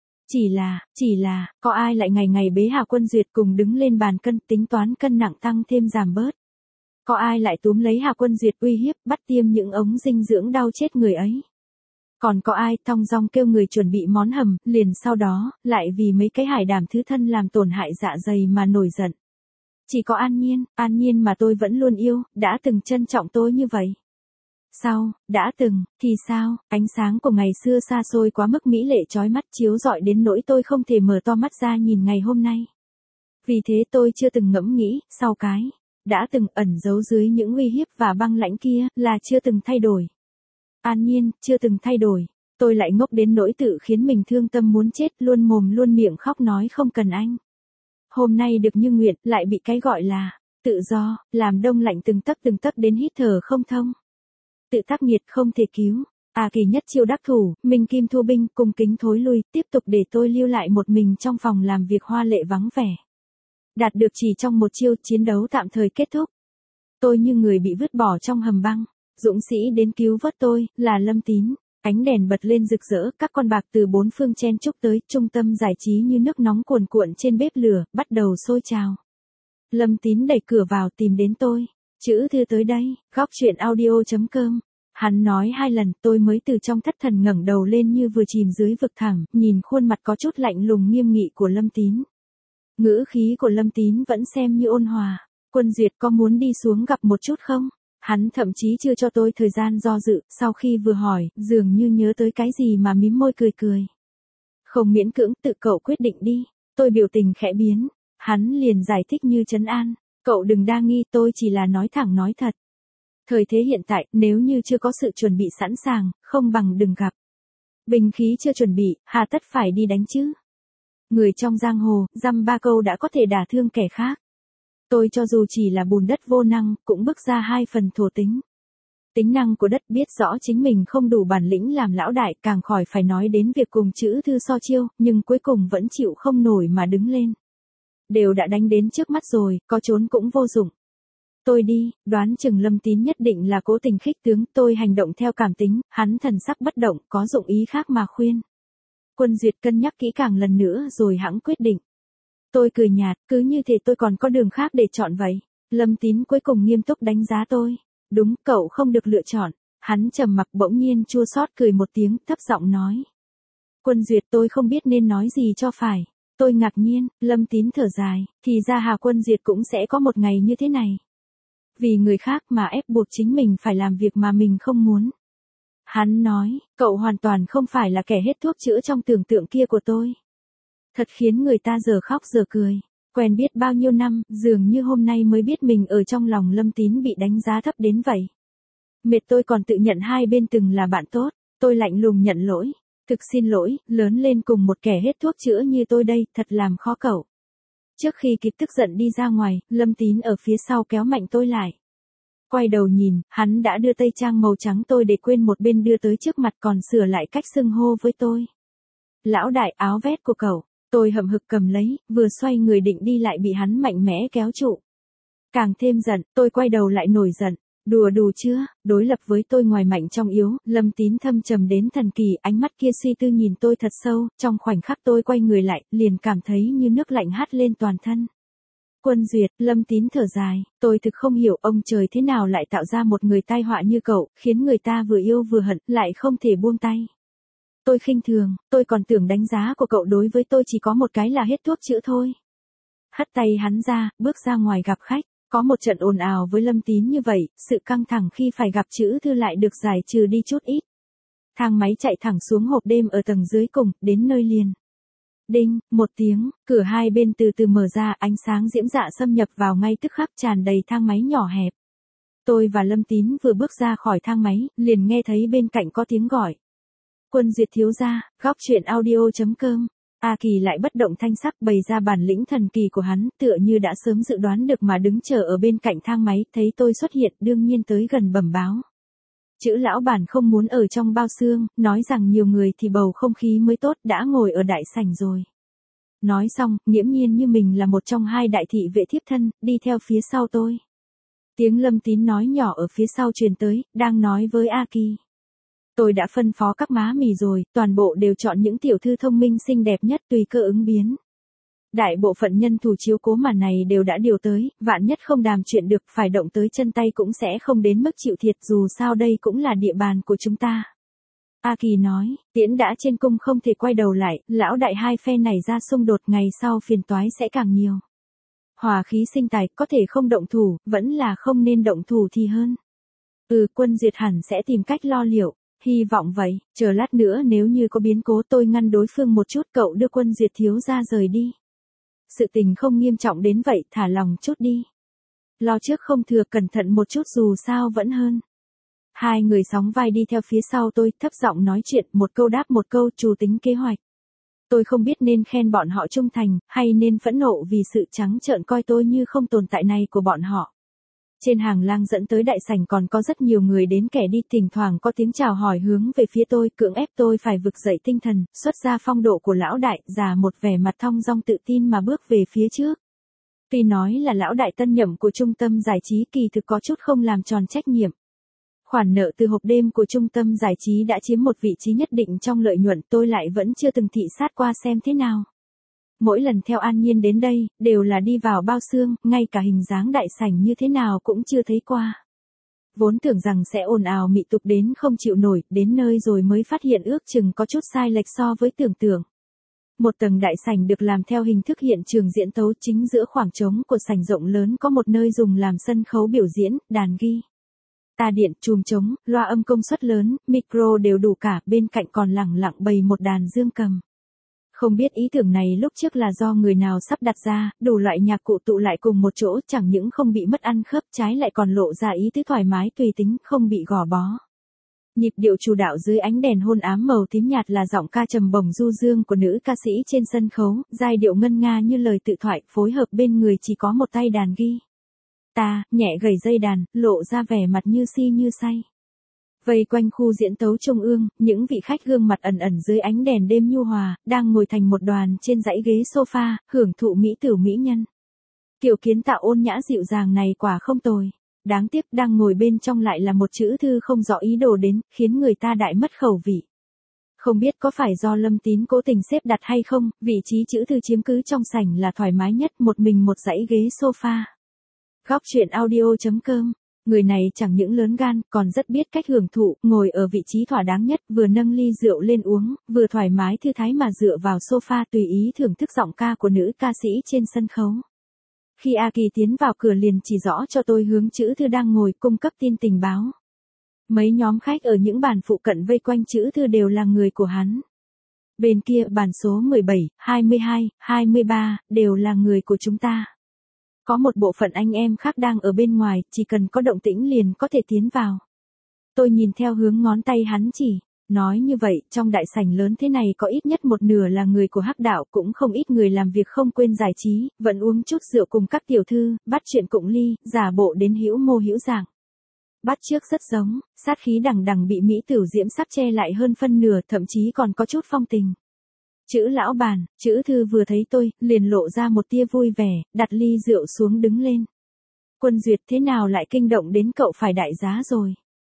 Chỉ là, có ai lại ngày ngày bế Hà Quân Duyệt cùng đứng lên bàn cân tính toán cân nặng tăng thêm giảm bớt. Có ai lại túm lấy Hà Quân Duyệt uy hiếp bắt tiêm những ống dinh dưỡng đau chết người ấy. Còn có ai thong dong kêu người chuẩn bị món hầm, liền sau đó, lại vì mấy cái hải đảm thứ thân làm tổn hại dạ dày mà nổi giận. Chỉ có An Nhiên mà tôi vẫn luôn yêu, đã từng trân trọng tôi như vậy. Sao, đã từng, thì sao, ánh sáng của ngày xưa xa xôi quá mức mỹ lệ chói mắt chiếu rọi đến nỗi tôi không thể mở to mắt ra nhìn ngày hôm nay. Vì thế tôi chưa từng ngẫm nghĩ, sau cái, đã từng ẩn giấu dưới những uy hiếp và băng lãnh kia, là chưa từng thay đổi. An Nhiên, chưa từng thay đổi. Tôi lại ngốc đến nỗi tự khiến mình thương tâm muốn chết, luôn mồm luôn miệng khóc nói không cần anh. Hôm nay được như nguyện, lại bị cái gọi là tự do, làm đông lạnh từng tấc đến hít thở không thông. Tự tác nghiệt không thể cứu. A Kỳ nhất chiêu đắc thủ, Minh Kim thu binh, cung kính thối lui, tiếp tục để tôi lưu lại một mình trong phòng làm việc hoa lệ vắng vẻ. Đạt được chỉ trong một chiêu, chiến đấu tạm thời kết thúc. Tôi như người bị vứt bỏ trong hầm băng. Dũng sĩ đến cứu vớt tôi, là Lâm Tín. Ánh đèn bật lên rực rỡ, các con bạc từ bốn phương chen chúc tới, trung tâm giải trí như nước nóng cuồn cuộn trên bếp lửa, bắt đầu sôi trào. Lâm Tín đẩy cửa vào tìm đến tôi. Chữ thư tới đây, góc truyện audio.com. Hắn nói 2 lần, tôi mới từ trong thất thần ngẩng đầu lên như vừa chìm dưới vực thẳm, nhìn khuôn mặt có chút lạnh lùng nghiêm nghị của Lâm Tín. Ngữ khí của Lâm Tín vẫn xem như ôn hòa. Quân Duyệt có muốn đi xuống gặp một chút không? Hắn thậm chí chưa cho tôi thời gian do dự, sau khi vừa hỏi, dường như nhớ tới cái gì mà mím môi cười. Không miễn cưỡng, tự cậu quyết định đi. Tôi biểu tình khẽ biến. Hắn liền giải thích như trấn an. Cậu đừng đa nghi, tôi chỉ là nói thẳng nói thật. Thời thế hiện tại, nếu như chưa có sự chuẩn bị sẵn sàng, không bằng đừng gặp. Binh khí chưa chuẩn bị, hà tất phải đi đánh chứ. Người trong giang hồ, dăm ba câu đã có thể đả thương kẻ khác. Tôi cho dù chỉ là bùn đất vô năng, cũng bước ra 2 phần thổ tính. Tính năng của đất biết rõ chính mình không đủ bản lĩnh làm lão đại, càng khỏi phải nói đến việc cùng chữ thư so chiêu, nhưng cuối cùng vẫn chịu không nổi mà đứng lên. Đều đã đánh đến trước mắt rồi, có trốn cũng vô dụng. Tôi đi, đoán chừng Lâm Tín nhất định là cố tình khích tướng, tôi hành động theo cảm tính, hắn thần sắc bất động, có dụng ý khác mà khuyên. Quân Duyệt cân nhắc kỹ càng lần nữa rồi hẵng quyết định. Tôi cười nhạt, cứ như thế tôi còn có đường khác để chọn vậy. Lâm Tín cuối cùng nghiêm túc đánh giá tôi. Đúng, cậu không được lựa chọn. Hắn trầm mặc bỗng nhiên chua xót cười một tiếng, thấp giọng nói. Quân Duyệt, tôi không biết nên nói gì cho phải. Tôi ngạc nhiên, Lâm Tín thở dài, thì ra Hà Quân Duyệt cũng sẽ có một ngày như thế này. Vì người khác mà ép buộc chính mình phải làm việc mà mình không muốn. Hắn nói, cậu hoàn toàn không phải là kẻ hết thuốc chữa trong tưởng tượng kia của tôi. Thật khiến người ta giờ khóc giờ cười. Quen biết bao nhiêu năm, dường như hôm nay mới biết mình ở trong lòng Lâm Tín bị đánh giá thấp đến vậy. Mệt tôi còn tự nhận hai bên từng là bạn tốt, tôi lạnh lùng nhận lỗi. Thực xin lỗi, lớn lên cùng một kẻ hết thuốc chữa như tôi đây, thật làm khó cậu. Trước khi kịp tức giận đi ra ngoài, Lâm Tín ở phía sau kéo mạnh tôi lại. Quay đầu nhìn, hắn đã đưa tây trang màu trắng tôi để quên một bên đưa tới trước mặt còn sửa lại cách xưng hô với tôi. Lão đại, áo vest của cậu. Tôi hậm hực cầm lấy, vừa xoay người định đi lại bị hắn mạnh mẽ kéo trụ. Càng thêm giận, tôi quay đầu lại nổi giận. Đùa đủ chưa, đối lập với tôi ngoài mạnh trong yếu, Lâm Tín thâm trầm đến thần kỳ, ánh mắt kia suy tư nhìn tôi thật sâu, trong khoảnh khắc tôi quay người lại, liền cảm thấy như nước lạnh hắt lên toàn thân. Quân Duyệt, Lâm Tín thở dài, tôi thực không hiểu ông trời thế nào lại tạo ra một người tai họa như cậu, khiến người ta vừa yêu vừa hận, lại không thể buông tay. Tôi khinh thường, tôi còn tưởng đánh giá của cậu đối với tôi chỉ có một cái là hết thuốc chữa thôi. Hất tay hắn ra, bước ra ngoài gặp khách, có một trận ồn ào với Lâm Tín như vậy, sự căng thẳng khi phải gặp chữ thư lại được giải trừ đi chút ít. Thang máy chạy thẳng xuống hộp đêm ở tầng dưới cùng, đến nơi liền. Đinh, một tiếng, cửa hai bên từ từ mở ra, ánh sáng diễm dạ xâm nhập vào ngay tức khắc tràn đầy thang máy nhỏ hẹp. Tôi và Lâm Tín vừa bước ra khỏi thang máy, liền nghe thấy bên cạnh có tiếng gọi. Quân Duyệt thiếu gia, góc truyện audio.com. A Kỳ lại bất động thanh sắc bày ra bản lĩnh thần kỳ của hắn, tựa như đã sớm dự đoán được mà đứng chờ ở bên cạnh thang máy, thấy tôi xuất hiện đương nhiên tới gần bẩm báo. Chữ lão bản không muốn ở trong bao xương, nói rằng nhiều người thì bầu không khí mới tốt, đã ngồi ở đại sảnh rồi. Nói xong, nghiễm nhiên như mình là một trong hai đại thị vệ thiếp thân, đi theo phía sau tôi. Tiếng Lâm Tín nói nhỏ ở phía sau truyền tới, đang nói với A Kỳ. Tôi đã phân phó các má mì rồi, toàn bộ đều chọn những tiểu thư thông minh xinh đẹp nhất tùy cơ ứng biến. Đại bộ phận nhân thủ chiếu cố màn này đều đã điều tới, vạn nhất không đàm chuyện được, phải động tới chân tay cũng sẽ không đến mức chịu thiệt, dù sao đây cũng là địa bàn của chúng ta. A Kỳ nói, tiễn đã trên cung không thể quay đầu lại, lão đại hai phe này ra xung đột ngày sau phiền toái sẽ càng nhiều. Hòa khí sinh tài, có thể không động thủ, vẫn là không nên động thủ thì hơn. Quân Duyệt hẳn sẽ tìm cách lo liệu. Hy vọng vậy, chờ lát nữa nếu như có biến cố tôi ngăn đối phương một chút, cậu đưa Quân Duyệt thiếu ra rời đi. Sự tình không nghiêm trọng đến vậy, thả lòng chút đi. Lo trước không thừa, cẩn thận một chút dù sao vẫn hơn. Hai người sóng vai đi theo phía sau tôi, thấp giọng nói chuyện, một câu đáp một câu, chủ tính kế hoạch. Tôi không biết nên khen bọn họ trung thành, hay nên phẫn nộ vì sự trắng trợn coi tôi như không tồn tại này của bọn họ. Trên hàng lang dẫn tới đại sảnh còn có rất nhiều người đến kẻ đi, thỉnh thoảng có tiếng chào hỏi hướng về phía tôi, cưỡng ép tôi phải vực dậy tinh thần, xuất ra phong độ của lão đại, giả một vẻ mặt thong dong tự tin mà bước về phía trước. Tuy nói là lão đại tân nhậm của trung tâm giải trí, kỳ thực có chút không làm tròn trách nhiệm. Khoản nợ từ hộp đêm của trung tâm giải trí đã chiếm một vị trí nhất định trong lợi nhuận, tôi lại vẫn chưa từng thị sát qua xem thế nào. Mỗi lần theo An Nhiên đến đây, đều là đi vào bao xương, ngay cả hình dáng đại sảnh như thế nào cũng chưa thấy qua. Vốn tưởng rằng sẽ ồn ào mị tục đến không chịu nổi, đến nơi rồi mới phát hiện ước chừng có chút sai lệch so với tưởng tượng. Một tầng đại sảnh được làm theo hình thức hiện trường diễn tấu, chính giữa khoảng trống của sảnh rộng lớn có một nơi dùng làm sân khấu biểu diễn, đàn ghi. Ta điện, chùm trống, loa âm công suất lớn, micro đều đủ cả, bên cạnh còn lẳng lặng bày một đàn dương cầm. Không biết ý tưởng này lúc trước là do người nào sắp đặt ra, đủ loại nhạc cụ tụ lại cùng một chỗ, chẳng những không bị mất ăn khớp, trái lại còn lộ ra ý tứ thoải mái tùy tính, không bị gò bó. Nhịp điệu chủ đạo dưới ánh đèn hôn ám màu tím nhạt là giọng ca trầm bổng du dương của nữ ca sĩ trên sân khấu, giai điệu ngân nga như lời tự thoại, phối hợp bên người chỉ có một tay đàn ghi. Ta, nhẹ gảy dây đàn, lộ ra vẻ mặt như si như say. Vây quanh khu diễn tấu trung ương, những vị khách gương mặt ẩn ẩn dưới ánh đèn đêm nhu hòa, đang ngồi thành một đoàn trên dãy ghế sofa, hưởng thụ mỹ tửu mỹ nhân. Kiểu kiến tạo ôn nhã dịu dàng này quả không tồi. Đáng tiếc đang ngồi bên trong lại là một chữ thư không rõ ý đồ đến, khiến người ta đại mất khẩu vị. Không biết có phải do Lâm Tín cố tình xếp đặt hay không, vị trí chữ thư chiếm cứ trong sảnh là thoải mái nhất, một mình một dãy ghế sofa. Góc truyện audio.com. Người này chẳng những lớn gan, còn rất biết cách hưởng thụ, ngồi ở vị trí thỏa đáng nhất, vừa nâng ly rượu lên uống, vừa thoải mái thư thái mà dựa vào sofa tùy ý thưởng thức giọng ca của nữ ca sĩ trên sân khấu. Khi A Kỳ tiến vào cửa liền chỉ rõ cho tôi hướng chữ thư đang ngồi cung cấp tin tình báo. Mấy nhóm khách ở những bàn phụ cận vây quanh chữ thư đều là người của hắn. Bên kia bàn số 17, 22, 23, đều là người của chúng ta. Có một bộ phận anh em khác đang ở bên ngoài, chỉ cần có động tĩnh liền có thể tiến vào. Tôi nhìn theo hướng ngón tay hắn chỉ. Nói như vậy, trong đại sảnh lớn thế này có ít nhất một nửa là người của Hắc đạo, cũng không ít người làm việc không quên giải trí, vẫn uống chút rượu cùng các tiểu thư, bắt chuyện cụng ly, giả bộ đến hữu mô hữu dạng. Bắt trước rất giống, sát khí đằng đằng bị mỹ tửu diễm sắc che lại hơn phân nửa, thậm chí còn có chút phong tình. Chữ lão bàn, chữ thư vừa thấy tôi, liền lộ ra một tia vui vẻ, đặt ly rượu xuống đứng lên. Quân Duyệt thế nào lại kinh động đến cậu phải đại giá rồi.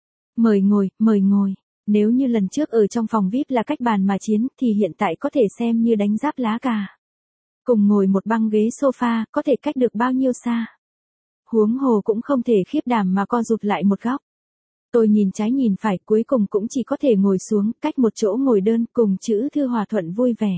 Mời ngồi, mời ngồi. Nếu như lần trước ở trong phòng VIP là cách bàn mà chiến, thì hiện tại có thể xem như đánh giáp lá cà. Cùng ngồi một băng ghế sofa, có thể cách được bao nhiêu xa. Huống hồ cũng không thể khiếp đảm mà co rụt lại một góc. Tôi nhìn trái nhìn phải, cuối cùng cũng chỉ có thể ngồi xuống, cách một chỗ ngồi đơn, cùng chữ thư hòa thuận vui vẻ.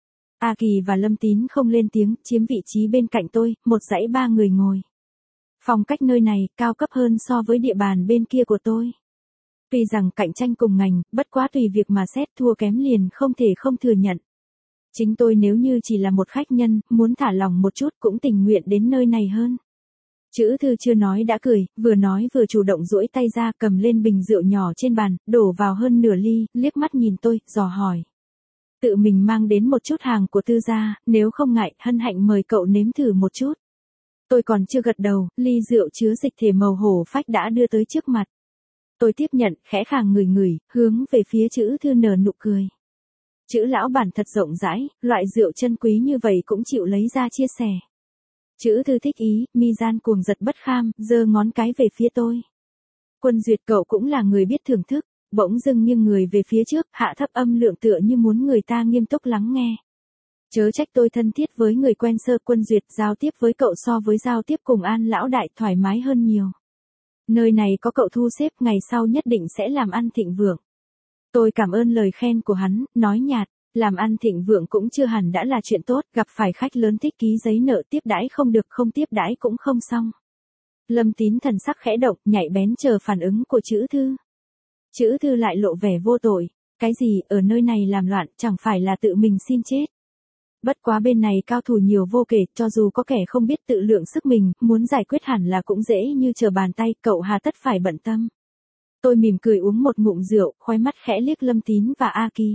A Kỳ và Lâm Tín không lên tiếng, chiếm vị trí bên cạnh tôi, một dãy ba người ngồi. Phong cách nơi này, cao cấp hơn so với địa bàn bên kia của tôi. Tuy rằng cạnh tranh cùng ngành, bất quá tùy việc mà xét, thua kém liền không thể không thừa nhận. Chính tôi nếu như chỉ là một khách nhân, muốn thả lỏng một chút cũng tình nguyện đến nơi này hơn. Chữ thư chưa nói đã cười, vừa nói vừa chủ động duỗi tay ra cầm lên bình rượu nhỏ trên bàn, đổ vào hơn nửa ly, liếc mắt nhìn tôi, dò hỏi. Tự mình mang đến một chút hàng của tư gia, nếu không ngại, hân hạnh mời cậu nếm thử một chút. Tôi còn chưa gật đầu, ly rượu chứa dịch thể màu hổ phách đã đưa tới trước mặt. Tôi tiếp nhận, khẽ khàng ngửi, hướng về phía chữ thư nở nụ cười. Chữ lão bản thật rộng rãi, loại rượu chân quý như vậy cũng chịu lấy ra chia sẻ. Chữ thư thích ý, mi gian cuồng giật bất kham, giơ ngón cái về phía tôi. Quân Duyệt cậu cũng là người biết thưởng thức, bỗng dưng nghiêng người về phía trước, hạ thấp âm lượng tựa như muốn người ta nghiêm túc lắng nghe. Chớ trách tôi thân thiết với người quen sơ. Quân Duyệt giao tiếp với cậu so với giao tiếp cùng An lão đại thoải mái hơn nhiều. Nơi này có cậu thu xếp, ngày sau nhất định sẽ làm ăn thịnh vượng. Tôi cảm ơn lời khen của hắn, nói nhạt, làm ăn thịnh vượng cũng chưa hẳn đã là chuyện tốt, gặp phải khách lớn thích ký giấy nợ tiếp đãi không được, không tiếp đãi cũng không xong. Lâm Tín thần sắc khẽ động, nhạy bén chờ phản ứng của chữ thư. Chữ thư lại lộ vẻ vô tội, cái gì, ở nơi này làm loạn, chẳng phải là tự mình xin chết. Bất quá bên này cao thủ nhiều vô kể, cho dù có kẻ không biết tự lượng sức mình, muốn giải quyết hẳn là cũng dễ như trở bàn tay, cậu hà tất phải bận tâm. Tôi mỉm cười uống một ngụm rượu, khóe mắt khẽ liếc Lâm Tín và A Kỳ.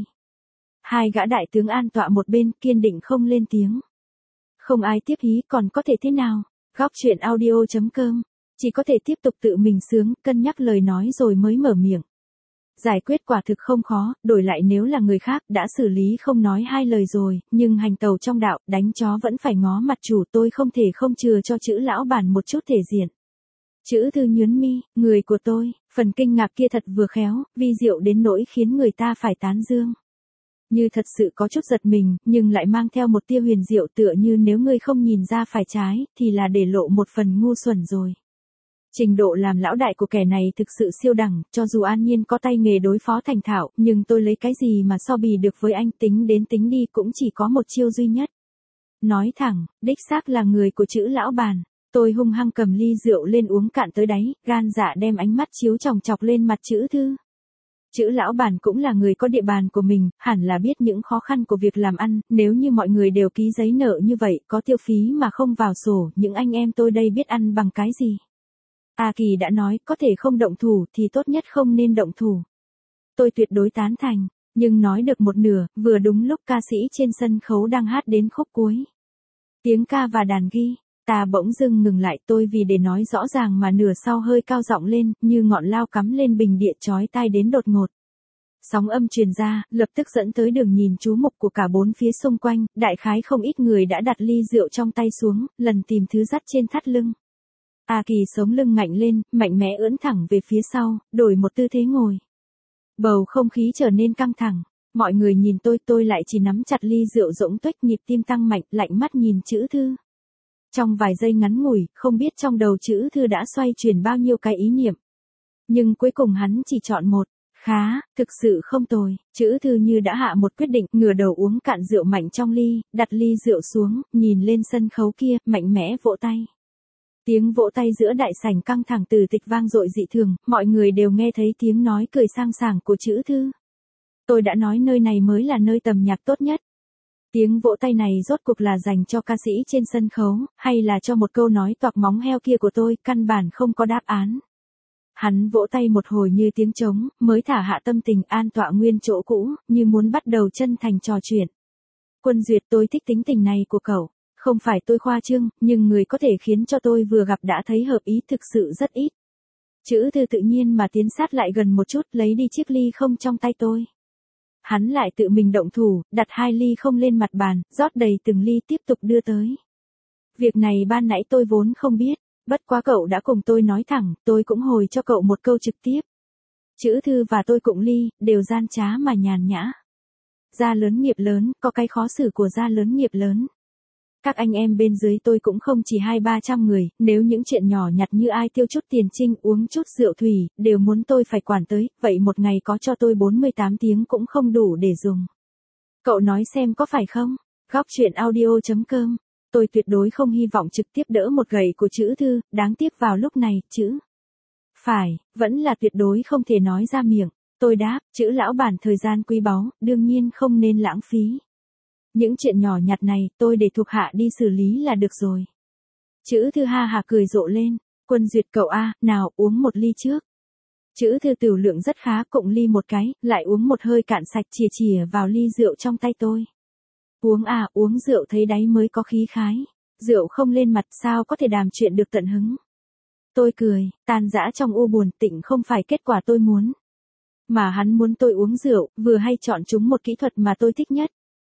Hai gã đại tướng an tọa một bên, kiên định không lên tiếng. Không ai tiếp hí còn có thể thế nào, góc truyện audio.com, chỉ có thể tiếp tục tự mình sướng, cân nhắc lời nói rồi mới mở miệng. Giải quyết quả thực không khó, đổi lại nếu là người khác đã xử lý không nói hai lời rồi, nhưng hành tàu trong đạo, đánh chó vẫn phải ngó mặt chủ, tôi không thể không chừa cho chữ lão bản một chút thể diện. Chữ thư nhướng mi, người của tôi, phần kinh ngạc kia thật vừa khéo, vi diệu đến nỗi khiến người ta phải tán dương. Như thật sự có chút giật mình, nhưng lại mang theo một tia huyền diệu, tựa như nếu ngươi không nhìn ra phải trái, thì là để lộ một phần ngu xuẩn rồi. Trình độ làm lão đại của kẻ này thực sự siêu đẳng, cho dù An Nhiên có tay nghề đối phó thành thạo, nhưng tôi lấy cái gì mà so bì được với anh, tính đến tính đi cũng chỉ có một chiêu duy nhất. Nói thẳng, đích xác là người của chữ lão bàn. Tôi hung hăng cầm ly rượu lên uống cạn tới đáy, gan dạ đem ánh mắt chiếu chòng chọc lên mặt chữ thư. Chữ lão bản cũng là người có địa bàn của mình, hẳn là biết những khó khăn của việc làm ăn, nếu như mọi người đều ký giấy nợ như vậy, có tiêu phí mà không vào sổ, những anh em tôi đây biết ăn bằng cái gì. A Kỳ đã nói, có thể không động thủ thì tốt nhất không nên động thủ. Tôi tuyệt đối tán thành, nhưng nói được một nửa, vừa đúng lúc ca sĩ trên sân khấu đang hát đến khúc cuối. Tiếng ca và đàn ghi, ta bỗng dưng ngừng lại, tôi vì để nói rõ ràng mà nửa sau hơi cao giọng lên, như ngọn lao cắm lên bình địa chói tai đến đột ngột. Sóng âm truyền ra, lập tức dẫn tới đường nhìn chú mục của cả bốn phía xung quanh, đại khái không ít người đã đặt ly rượu trong tay xuống, lần tìm thứ dắt trên thắt lưng. A Kỳ sống lưng ngạnh lên, mạnh mẽ ưỡn thẳng về phía sau, đổi một tư thế ngồi. Bầu không khí trở nên căng thẳng, mọi người nhìn tôi lại chỉ nắm chặt ly rượu rỗng tuếch, nhịp tim tăng mạnh, lạnh mắt nhìn Chữ Thư. Trong vài giây ngắn ngủi, không biết trong đầu Chữ Thư đã xoay chuyển bao nhiêu cái ý niệm. Nhưng cuối cùng hắn chỉ chọn một. Khá, thực sự không tồi. Chữ Thư như đã hạ một quyết định, ngửa đầu uống cạn rượu mạnh trong ly, đặt ly rượu xuống, nhìn lên sân khấu kia, mạnh mẽ vỗ tay. Tiếng vỗ tay giữa đại sảnh căng thẳng từ tịch vang dội dị thường, mọi người đều nghe thấy tiếng nói cười sang sảng của Chữ Thư. Tôi đã nói nơi này mới là nơi tầm nhạc tốt nhất. Tiếng vỗ tay này rốt cuộc là dành cho ca sĩ trên sân khấu, hay là cho một câu nói toạc móng heo kia của tôi, căn bản không có đáp án. Hắn vỗ tay một hồi như tiếng trống, mới thả hạ tâm tình, an tọa nguyên chỗ cũ, như muốn bắt đầu chân thành trò chuyện. Quân Duyệt, tôi thích tính tình này của cậu. Không phải tôi khoa trương, nhưng người có thể khiến cho tôi vừa gặp đã thấy hợp ý thực sự rất ít. Chữ Thư tự nhiên mà tiến sát lại gần một chút, lấy đi chiếc ly không trong tay tôi. Hắn lại tự mình động thủ, đặt hai ly không lên mặt bàn, rót đầy từng ly tiếp tục đưa tới. Việc này ban nãy tôi vốn không biết, bất quá cậu đã cùng tôi nói thẳng, tôi cũng hồi cho cậu một câu trực tiếp. Chữ Thư và tôi cụng ly, đều gian trá mà nhàn nhã. Gia lớn nghiệp lớn, có cái khó xử của gia lớn nghiệp lớn. Các anh em bên dưới tôi cũng không chỉ 200-300 người, nếu những chuyện nhỏ nhặt như ai tiêu chút tiền trinh, uống chút rượu thủy, đều muốn tôi phải quản tới, vậy một ngày có cho tôi 48 tiếng cũng không đủ để dùng. Cậu nói xem có phải không? Góc chuyện audio.com. Tôi tuyệt đối không hy vọng trực tiếp đỡ một gậy của Chữ Thư, đáng tiếc vào lúc này, Chữ. Phải, vẫn là tuyệt đối không thể nói ra miệng. Tôi đáp, Chữ lão bản thời gian quý báu, đương nhiên không nên lãng phí. Những chuyện nhỏ nhặt này, tôi để thuộc hạ đi xử lý là được rồi. Chữ Thư ha hà cười rộ lên. Quân Duyệt cậu a, nào uống một ly trước. Chữ Thư tửu lượng rất khá, cụng ly một cái, lại uống một hơi cạn sạch, chìa vào ly rượu trong tay tôi. Uống à, uống rượu thấy đáy mới có khí khái. Rượu không lên mặt sao có thể đàm chuyện được tận hứng. Tôi cười, tan dã trong u buồn, tịnh không phải kết quả tôi muốn. Mà hắn muốn tôi uống rượu, vừa hay chọn chúng một kỹ thuật mà tôi thích nhất.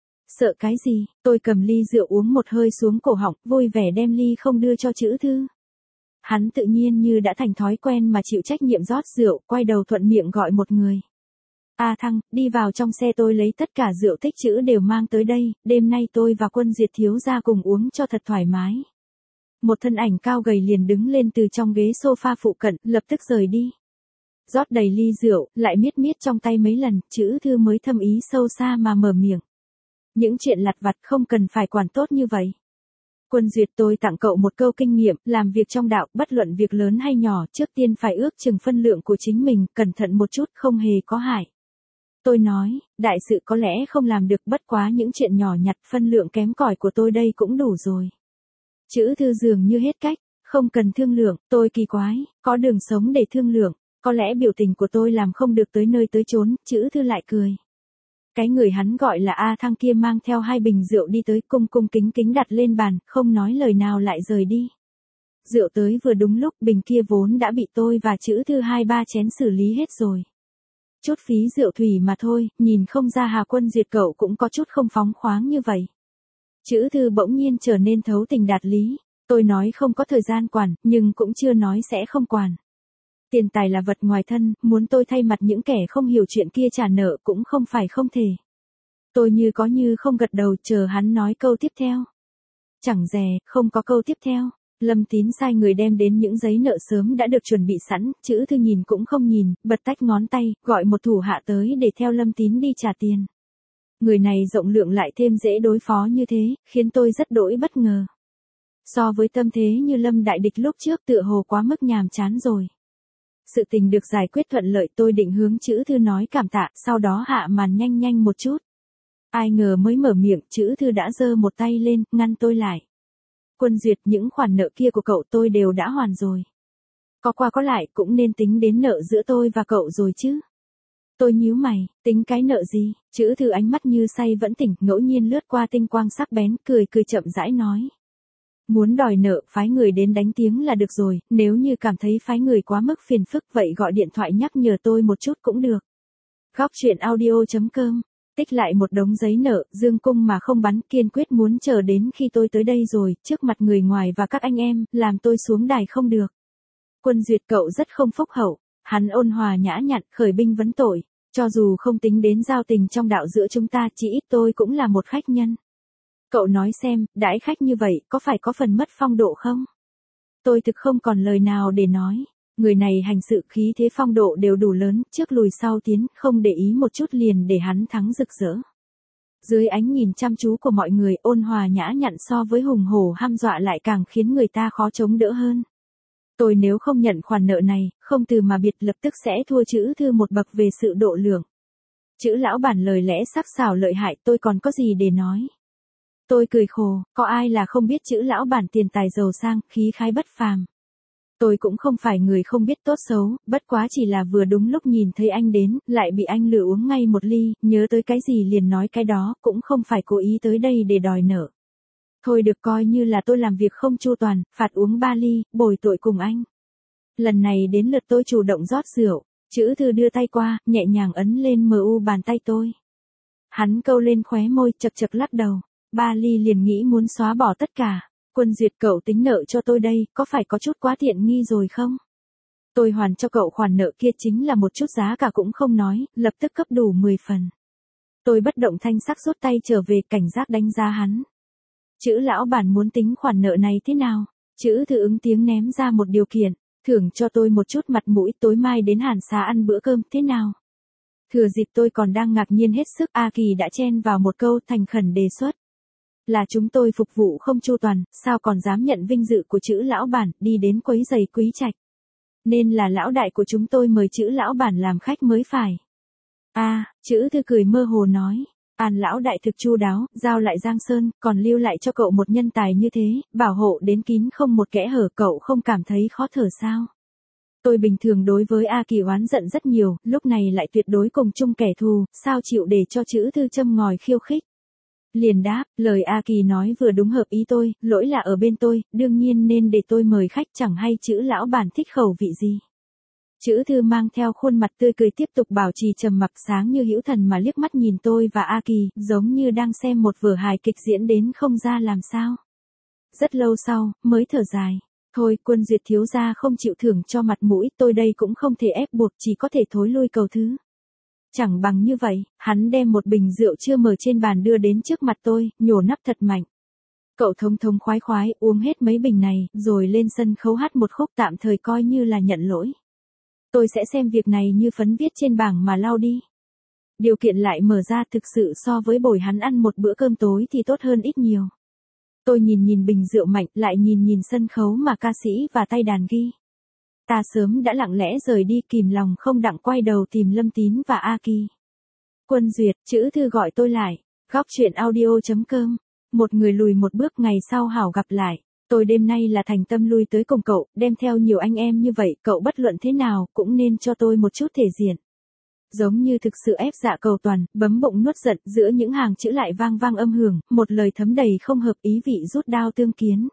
Sợ cái gì, tôi cầm ly rượu uống một hơi xuống cổ họng, vui vẻ đem ly không đưa cho Chữ Thư. Hắn tự nhiên như đã thành thói quen mà chịu trách nhiệm rót rượu, quay đầu thuận miệng gọi một người. A Thăng, đi vào trong xe tôi lấy tất cả rượu tích trữ đều mang tới đây, đêm nay tôi và Quân Duyệt thiếu gia cùng uống cho thật thoải mái. Một thân ảnh cao gầy liền đứng lên từ trong ghế sofa phụ cận, lập tức rời đi. Rót đầy ly rượu, lại miết trong tay mấy lần, Chữ Thư mới thâm ý sâu xa mà mở miệng. Những chuyện lặt vặt không cần phải quản tốt như vậy. Quân Duyệt, tôi tặng cậu một câu kinh nghiệm, làm việc trong đạo, bất luận việc lớn hay nhỏ, trước tiên phải ước chừng phân lượng của chính mình, cẩn thận một chút, không hề có hại. Tôi nói, đại sự có lẽ không làm được, bất quá những chuyện nhỏ nhặt, phân lượng kém cỏi của tôi đây cũng đủ rồi. Chữ Thư dường như hết cách, không cần thương lượng, tôi kỳ quái, có đường sống để thương lượng, có lẽ biểu tình của tôi làm không được tới nơi tới chốn, Chữ Thư lại cười. Cái người hắn gọi là A Thăng kia mang theo hai bình rượu đi tới, cung kính đặt lên bàn, không nói lời nào lại rời đi. Rượu tới vừa đúng lúc, bình kia vốn đã bị tôi và Chữ Thư 2-3 chén xử lý hết rồi. Chút phí rượu thủy mà thôi, nhìn không ra Hà Quân Duyệt cậu cũng có chút không phóng khoáng như vậy. Chữ Thư bỗng nhiên trở nên thấu tình đạt lý, tôi nói không có thời gian quản, nhưng cũng chưa nói sẽ không quản. Tiền tài là vật ngoài thân, muốn tôi thay mặt những kẻ không hiểu chuyện kia trả nợ cũng không phải không thể. Tôi như có như không gật đầu, chờ hắn nói câu tiếp theo. Chẳng dè, không có câu tiếp theo. Lâm Tín sai người đem đến những giấy nợ sớm đã được chuẩn bị sẵn, Chữ Thư nhìn cũng không nhìn, bật tách ngón tay, gọi một thủ hạ tới để theo Lâm Tín đi trả tiền. Người này rộng lượng lại thêm dễ đối phó như thế, khiến tôi rất đỗi bất ngờ. So với tâm thế như Lâm Đại Địch lúc trước tựa hồ quá mức nhàm chán rồi. Sự tình được giải quyết thuận lợi, tôi định hướng Chữ Thư nói cảm tạ, sau đó hạ màn nhanh một chút. Ai ngờ mới mở miệng, Chữ Thư đã giơ một tay lên, ngăn tôi lại. Quân Duyệt, những khoản nợ kia của cậu tôi đều đã hoàn rồi. Có qua có lại cũng nên tính đến nợ giữa tôi và cậu rồi chứ. Tôi nhíu mày, tính cái nợ gì? Chữ Thư ánh mắt như say vẫn tỉnh, ngẫu nhiên lướt qua tinh quang sắc bén, cười chậm rãi nói. Muốn đòi nợ, phái người đến đánh tiếng là được rồi, nếu như cảm thấy phái người quá mức phiền phức vậy gọi điện thoại nhắc nhở tôi một chút cũng được. Góc truyện audio.com. Tích lại một đống giấy nợ, dương cung mà không bắn, kiên quyết muốn chờ đến khi tôi tới đây rồi, trước mặt người ngoài và các anh em, làm tôi xuống đài không được. Quân Duyệt cậu rất không phúc hậu, hắn ôn hòa nhã nhặn, khởi binh vấn tội, cho dù không tính đến giao tình trong đạo giữa chúng ta, chỉ ít tôi cũng là một khách nhân. Cậu nói xem, đãi khách như vậy, có phải có phần mất phong độ không? Tôi thực không còn lời nào để nói. Người này hành sự khí thế phong độ đều đủ lớn, trước lùi sau tiến, không để ý một chút liền để hắn thắng rực rỡ. Dưới ánh nhìn chăm chú của mọi người, ôn hòa nhã nhặn so với hùng hổ hăm dọa lại càng khiến người ta khó chống đỡ hơn. Tôi nếu không nhận khoản nợ này, không từ mà biệt lập tức sẽ thua Chữ Thư một bậc về sự độ lượng. Chữ lão bản lời lẽ sắc sảo lợi hại, tôi còn có gì để nói. Tôi cười khổ, có ai là không biết Chữ lão bản tiền tài giàu sang, khí khái bất phàm. Tôi cũng không phải người không biết tốt xấu, bất quá chỉ là vừa đúng lúc nhìn thấy anh đến, lại bị anh lừa uống ngay một ly, nhớ tới cái gì liền nói cái đó, cũng không phải cố ý tới đây để đòi nợ. Thôi được coi như là tôi làm việc không chu toàn, phạt uống 3 ly, bồi tội cùng anh. Lần này đến lượt tôi chủ động rót rượu, Chữ Thư đưa tay qua, nhẹ nhàng ấn lên mu bàn tay tôi. Hắn câu lên khóe môi, chật lắc đầu, 3 ly liền nghĩ muốn xóa bỏ tất cả. Quân Duyệt cậu tính nợ cho tôi đây, có phải có chút quá tiện nghi rồi không? Tôi hoàn cho cậu khoản nợ kia chính là một chút giá cả cũng không nói, lập tức cấp đủ 10 phần. Tôi bất động thanh sắc rút tay trở về, cảnh giác đánh giá hắn. Chữ lão bản muốn tính khoản nợ này thế nào? Chữ Thư ứng tiếng ném ra một điều kiện, thưởng cho tôi một chút mặt mũi, tối mai đến Hàn Xá ăn bữa cơm, thế nào? Thừa dịp tôi còn đang ngạc nhiên hết sức, A Kỳ đã chen vào một câu thành khẩn đề xuất. Là chúng tôi phục vụ không chu toàn, sao còn dám nhận vinh dự của Chữ lão bản, đi đến quấy giày quý trạch. Nên là lão đại của chúng tôi mời Chữ lão bản làm khách mới phải. Chữ Thư cười mơ hồ nói. An lão đại thực chu đáo, giao lại Giang Sơn, còn lưu lại cho cậu một nhân tài như thế, bảo hộ đến kín không một kẽ hở, cậu không cảm thấy khó thở sao? Tôi bình thường đối với A Kỳ oán giận rất nhiều, lúc này lại tuyệt đối cùng chung kẻ thù, sao chịu để cho Chữ Thư châm ngòi khiêu khích. Liền đáp, lời A Kỳ nói vừa đúng hợp ý tôi, lỗi là ở bên tôi, đương nhiên nên để tôi mời khách, chẳng hay Chữ lão bản thích khẩu vị gì. Chữ Thư mang theo khuôn mặt tươi cười tiếp tục bảo trì trầm mặc, sáng như hữu thần mà liếc mắt nhìn tôi và A Kỳ, giống như đang xem một vở hài kịch diễn đến không ra làm sao. Rất lâu sau, mới thở dài. Thôi, Quân Duyệt thiếu gia không chịu thưởng cho mặt mũi, tôi đây cũng không thể ép buộc, chỉ có thể thối lui cầu thứ. Chẳng bằng như vậy, hắn đem một bình rượu chưa mở trên bàn đưa đến trước mặt tôi, nhổ nắp thật mạnh. Cậu thông khoái uống hết mấy bình này, rồi lên sân khấu hát một khúc, tạm thời coi như là nhận lỗi. Tôi sẽ xem việc này như phấn viết trên bảng mà lau đi. Điều kiện lại mở ra, thực sự so với bồi hắn ăn một bữa cơm tối thì tốt hơn ít nhiều. Tôi nhìn bình rượu mạnh, lại nhìn sân khấu mà ca sĩ và tay đàn ghi. Ta sớm đã lặng lẽ rời đi, kìm lòng không đặng quay đầu tìm Lâm Tín và A Kỳ. Quân Duyệt, Chữ Thư gọi tôi lại. Góc truyện audio.com. Một người lùi một bước, ngày sau hảo gặp lại. Tôi đêm nay là thành tâm lui tới cùng cậu, đem theo nhiều anh em như vậy, cậu bất luận thế nào, cũng nên cho tôi một chút thể diện. Giống như thực sự ép dạ cầu toàn, bấm bụng nuốt giận, giữa những hàng chữ lại vang âm hưởng, một lời thấm đầy không hợp ý vị, rút đao tương kiến.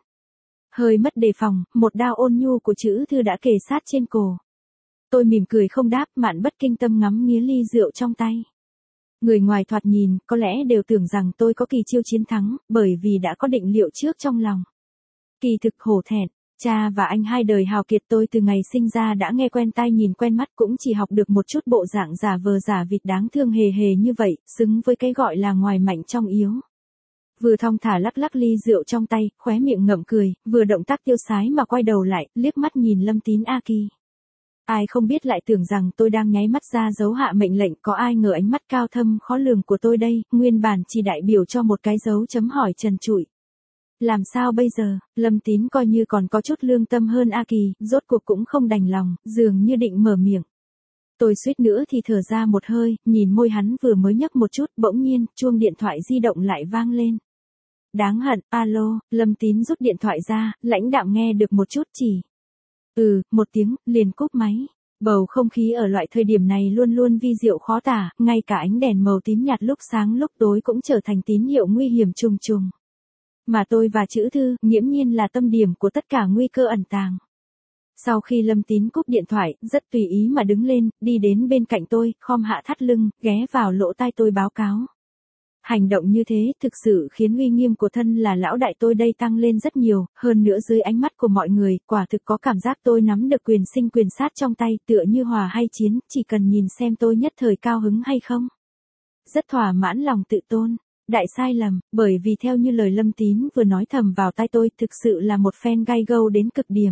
Hơi mất đề phòng, một đao ôn nhu của Chữ Thư đã kề sát trên cổ. Tôi mỉm cười không đáp, mạn bất kinh tâm ngắm nghía ly rượu trong tay. Người ngoài thoạt nhìn, có lẽ đều tưởng rằng tôi có kỳ chiêu chiến thắng, bởi vì đã có định liệu trước trong lòng. Kỳ thực hổ thẹn, cha và anh hai đời hào kiệt tôi từ ngày sinh ra đã nghe quen tai nhìn quen mắt, cũng chỉ học được một chút bộ dạng giả vờ giả vịt đáng thương hề như vậy, xứng với cái gọi là ngoài mạnh trong yếu. Vừa thong thả lắc ly rượu trong tay, khóe miệng ngậm cười, vừa động tác tiêu sái mà quay đầu lại, liếc mắt nhìn Lâm Tín A Kỳ. Ai không biết lại tưởng rằng tôi đang nháy mắt ra dấu hạ mệnh lệnh, có ai ngờ ánh mắt cao thâm khó lường của tôi đây, nguyên bản chỉ đại biểu cho một cái dấu chấm hỏi trần trụi. Làm sao bây giờ, Lâm Tín coi như còn có chút lương tâm hơn A Kỳ, rốt cuộc cũng không đành lòng, dường như định mở miệng. Tôi suýt nữa thì thở ra một hơi, nhìn môi hắn vừa mới nhấp một chút, bỗng nhiên, chuông điện thoại di động lại vang lên. Đáng hận, alo, Lâm Tín rút điện thoại ra, lãnh đạm nghe được một chút chỉ. Một tiếng, liền cúp máy. Bầu không khí ở loại thời điểm này luôn luôn vi diệu khó tả, ngay cả ánh đèn màu tím nhạt lúc sáng lúc tối cũng trở thành tín hiệu nguy hiểm trùng trùng. Mà tôi và Chữ Thư, nghiễm nhiên là tâm điểm của tất cả nguy cơ ẩn tàng. Sau khi Lâm Tín cúp điện thoại, rất tùy ý mà đứng lên, đi đến bên cạnh tôi, khom hạ thắt lưng, ghé vào lỗ tai tôi báo cáo. Hành động như thế thực sự khiến uy nghiêm của thân là lão đại tôi đây tăng lên rất nhiều, hơn nữa dưới ánh mắt của mọi người, quả thực có cảm giác tôi nắm được quyền sinh quyền sát trong tay, tựa như hòa hay chiến, chỉ cần nhìn xem tôi nhất thời cao hứng hay không. Rất thỏa mãn lòng tự tôn. Đại sai lầm, bởi vì theo như lời Lâm Tín vừa nói thầm vào tai tôi, thực sự là một fan gay go đến cực điểm.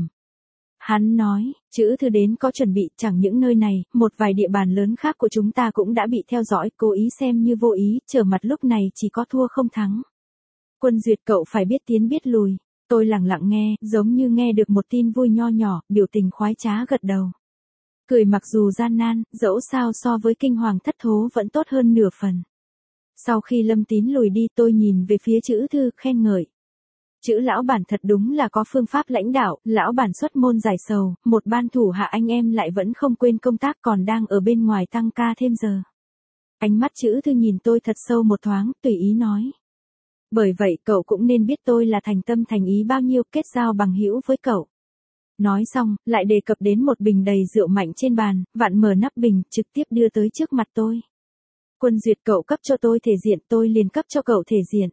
Hắn nói, Chữ Thư đến có chuẩn bị, chẳng những nơi này, một vài địa bàn lớn khác của chúng ta cũng đã bị theo dõi, cố ý xem như vô ý, trở mặt lúc này chỉ có thua không thắng. Quân Duyệt cậu phải biết tiến biết lùi. Tôi lặng lặng nghe, giống như nghe được một tin vui nho nhỏ, biểu tình khoái trá gật đầu. Cười mặc dù gian nan, dẫu sao so với kinh hoàng thất thố vẫn tốt hơn nửa phần. Sau khi Lâm Tín lùi đi tôi nhìn về phía Chữ Thư khen ngợi. Chữ lão bản thật đúng là có phương pháp lãnh đạo, lão bản xuất môn giải sầu, một ban thủ hạ anh em lại vẫn không quên công tác còn đang ở bên ngoài tăng ca thêm giờ. Ánh mắt Chữ Thư nhìn tôi thật sâu một thoáng, tùy ý nói. Bởi vậy cậu cũng nên biết tôi là thành tâm thành ý bao nhiêu, kết giao bằng hữu với cậu. Nói xong, lại đề cập đến một bình đầy rượu mạnh trên bàn, vặn mở nắp bình, trực tiếp đưa tới trước mặt tôi. Quân Duyệt cậu cấp cho tôi thể diện, tôi liền cấp cho cậu thể diện.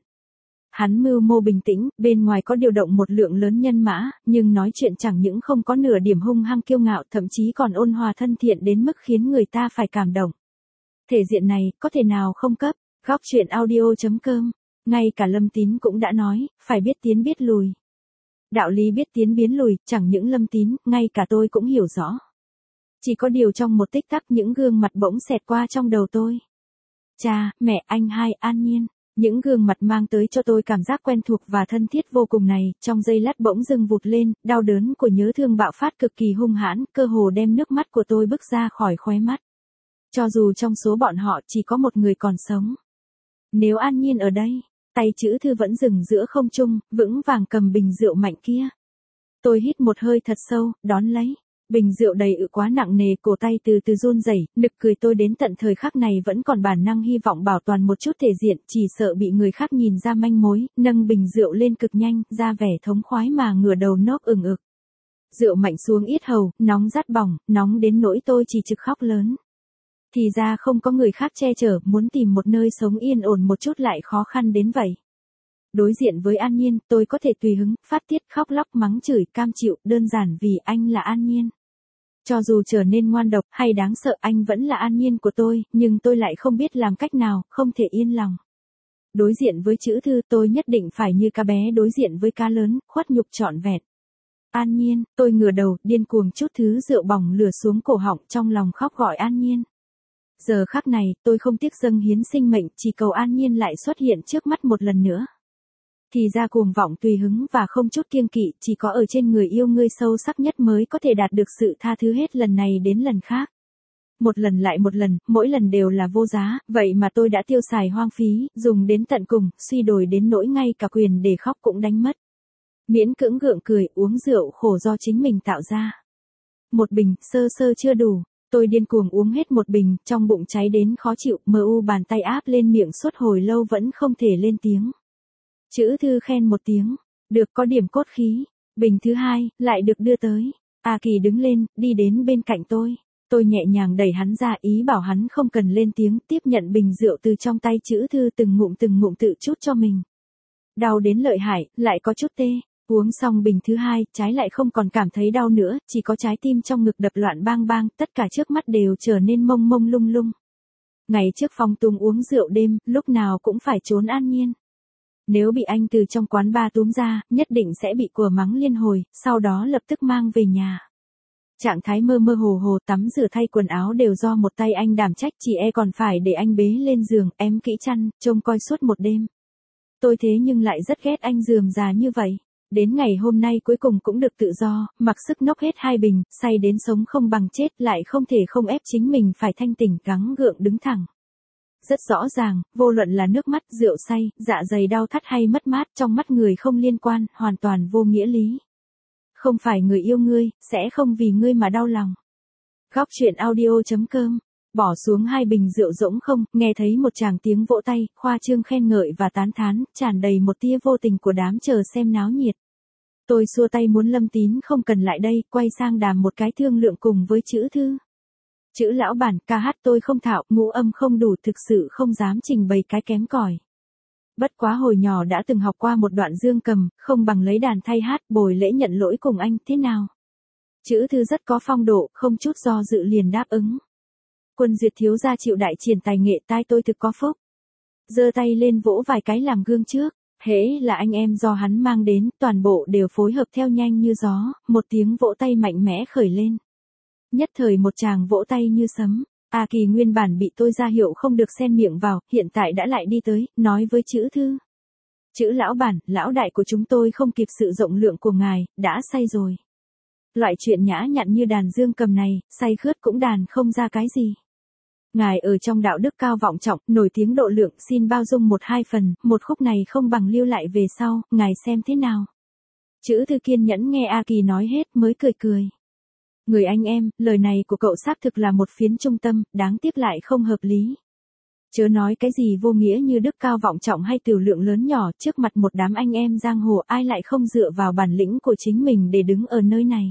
Hắn mưu mô bình tĩnh, bên ngoài có điều động một lượng lớn nhân mã, nhưng nói chuyện chẳng những không có nửa điểm hung hăng kiêu ngạo, thậm chí còn ôn hòa thân thiện đến mức khiến người ta phải cảm động. Thể diện này, có thể nào không cấp? Góc truyện audio.com. Ngay cả Lâm Tín cũng đã nói, phải biết tiến biết lùi. Đạo lý biết tiến biến lùi, chẳng những Lâm Tín, ngay cả tôi cũng hiểu rõ. Chỉ có điều trong một tích tắc những gương mặt bỗng xẹt qua trong đầu tôi. Cha, mẹ, anh hai, An Nhiên. Những gương mặt mang tới cho tôi cảm giác quen thuộc và thân thiết vô cùng này, trong giây lát bỗng dưng vụt lên, đau đớn của nhớ thương bạo phát cực kỳ hung hãn, cơ hồ đem nước mắt của tôi bứt ra khỏi khóe mắt. Cho dù trong số bọn họ chỉ có một người còn sống. Nếu An Nhiên ở đây, tay Chữ Thư vẫn dừng giữa không trung, vững vàng cầm bình rượu mạnh kia. Tôi hít một hơi thật sâu, đón lấy. Bình rượu đầy ự quá nặng nề, cổ tay từ từ run rẩy, nực cười tôi đến tận thời khắc này vẫn còn bản năng hy vọng bảo toàn một chút thể diện, chỉ sợ bị người khác nhìn ra manh mối, nâng bình rượu lên cực nhanh, ra vẻ thống khoái mà ngửa đầu nốc ừng ực. Rượu mạnh xuống yết hầu, nóng rát bỏng, nóng đến nỗi tôi chỉ trực khóc lớn. Thì ra không có người khác che chở, muốn tìm một nơi sống yên ổn một chút lại khó khăn đến vậy. Đối diện với An Nhiên, tôi có thể tùy hứng, phát tiết, khóc lóc, mắng chửi, cam chịu, đơn giản vì anh là An Nhiên. Cho dù trở nên ngoan độc hay đáng sợ anh vẫn là An Nhiên của tôi, nhưng tôi lại không biết làm cách nào, không thể yên lòng. Đối diện với Chữ Thư tôi nhất định phải như cá bé đối diện với cá lớn, khuất nhục trọn vẹn. An Nhiên, tôi ngửa đầu, điên cuồng chút thứ rượu bỏng lửa xuống cổ họng, trong lòng khóc gọi An Nhiên. Giờ khắc này, tôi không tiếc dâng hiến sinh mệnh, chỉ cầu An Nhiên lại xuất hiện trước mắt một lần nữa. Thì ra cuồng vọng tùy hứng và không chút kiêng kỵ, chỉ có ở trên người yêu ngươi sâu sắc nhất mới có thể đạt được sự tha thứ hết lần này đến lần khác. Một lần lại một lần, mỗi lần đều là vô giá, vậy mà tôi đã tiêu xài hoang phí, dùng đến tận cùng, suy đồi đến nỗi ngay cả quyền để khóc cũng đánh mất. Miễn cưỡng gượng cười, uống rượu khổ do chính mình tạo ra. Một bình, sơ sơ chưa đủ. Tôi điên cuồng uống hết một bình, trong bụng cháy đến khó chịu, bàn tay áp lên miệng suốt hồi lâu vẫn không thể lên tiếng. Chữ Thư khen một tiếng, được có điểm cốt khí. Bình thứ hai, lại được đưa tới. A Kỳ đứng lên, đi đến bên cạnh tôi. Tôi nhẹ nhàng đẩy hắn ra, ý bảo hắn không cần lên tiếng, tiếp nhận bình rượu từ trong tay Chữ Thư từng ngụm tự chút cho mình. Đau đến lợi hại, lại có chút tê. Uống xong bình thứ hai, trái lại không còn cảm thấy đau nữa, chỉ có trái tim trong ngực đập loạn bang bang, tất cả trước mắt đều trở nên mông mông lung lung. Ngày trước phong túng uống rượu đêm, lúc nào cũng phải trốn An Nhiên. Nếu bị anh từ trong quán bar túm ra, nhất định sẽ bị của mắng liên hồi, sau đó lập tức mang về nhà. Trạng thái mơ mơ hồ hồ, tắm rửa thay quần áo đều do một tay anh đảm trách, chỉ còn phải để anh bế lên giường, ém kỹ chăn, trông coi suốt một đêm. Tôi thế nhưng lại rất ghét anh rườm rà như vậy. Đến ngày hôm nay cuối cùng cũng được tự do, mặc sức nốc hết 2 bình, say đến sống không bằng chết, lại không thể không ép chính mình phải thanh tỉnh, gắng gượng đứng thẳng. Rất rõ ràng, vô luận là nước mắt, rượu say, dạ dày đau thắt hay mất mát, trong mắt người không liên quan, hoàn toàn vô nghĩa lý. Không phải người yêu ngươi, sẽ không vì ngươi mà đau lòng. Góc chuyện audio.com. Bỏ xuống hai bình rượu rỗng không, nghe thấy một tràng tiếng vỗ tay, khoa trương khen ngợi và tán thán, tràn đầy một tia vô tình của đám chờ xem náo nhiệt. Tôi xua tay muốn Lâm Tín không cần lại đây, quay sang đàm một cái thương lượng cùng với Chữ Thư. Chữ lão bản, ca hát tôi không thạo, ngũ âm không đủ, thực sự không dám trình bày cái kém cỏi. Bất quá hồi nhỏ đã từng học qua một đoạn dương cầm, không bằng lấy đàn thay hát, bồi lễ nhận lỗi cùng anh, thế nào? Chữ Thư rất có phong độ, không chút do dự liền đáp ứng. Quân Duyệt thiếu gia chịu đại triển tài nghệ, tai tôi thực có phúc. Giơ tay lên vỗ vài cái làm gương trước, hễ là anh em do hắn mang đến, toàn bộ đều phối hợp theo nhanh như gió, một tiếng vỗ tay mạnh mẽ khởi lên. Nhất thời một tràng vỗ tay như sấm. A Kỳ nguyên bản bị tôi ra hiệu không được xen miệng vào, hiện tại đã lại đi tới, nói với Chữ Thư. Chữ lão bản, lão đại của chúng tôi không kịp sự rộng lượng của ngài, đã say rồi. Loại chuyện nhã nhặn như đàn dương cầm này, say khướt cũng đàn không ra cái gì. Ngài ở trong đạo đức cao vọng trọng, nổi tiếng độ lượng, xin bao dung một hai phần, một khúc này không bằng lưu lại về sau, ngài xem thế nào. Chữ Thư kiên nhẫn nghe A Kỳ nói hết mới cười cười. Người anh em, lời này của cậu xác thực là một phiến trung tâm, đáng tiếc lại không hợp lý. Chớ nói cái gì vô nghĩa như đức cao vọng trọng hay tiểu lượng lớn nhỏ, trước mặt một đám anh em giang hồ ai lại không dựa vào bản lĩnh của chính mình để đứng ở nơi này.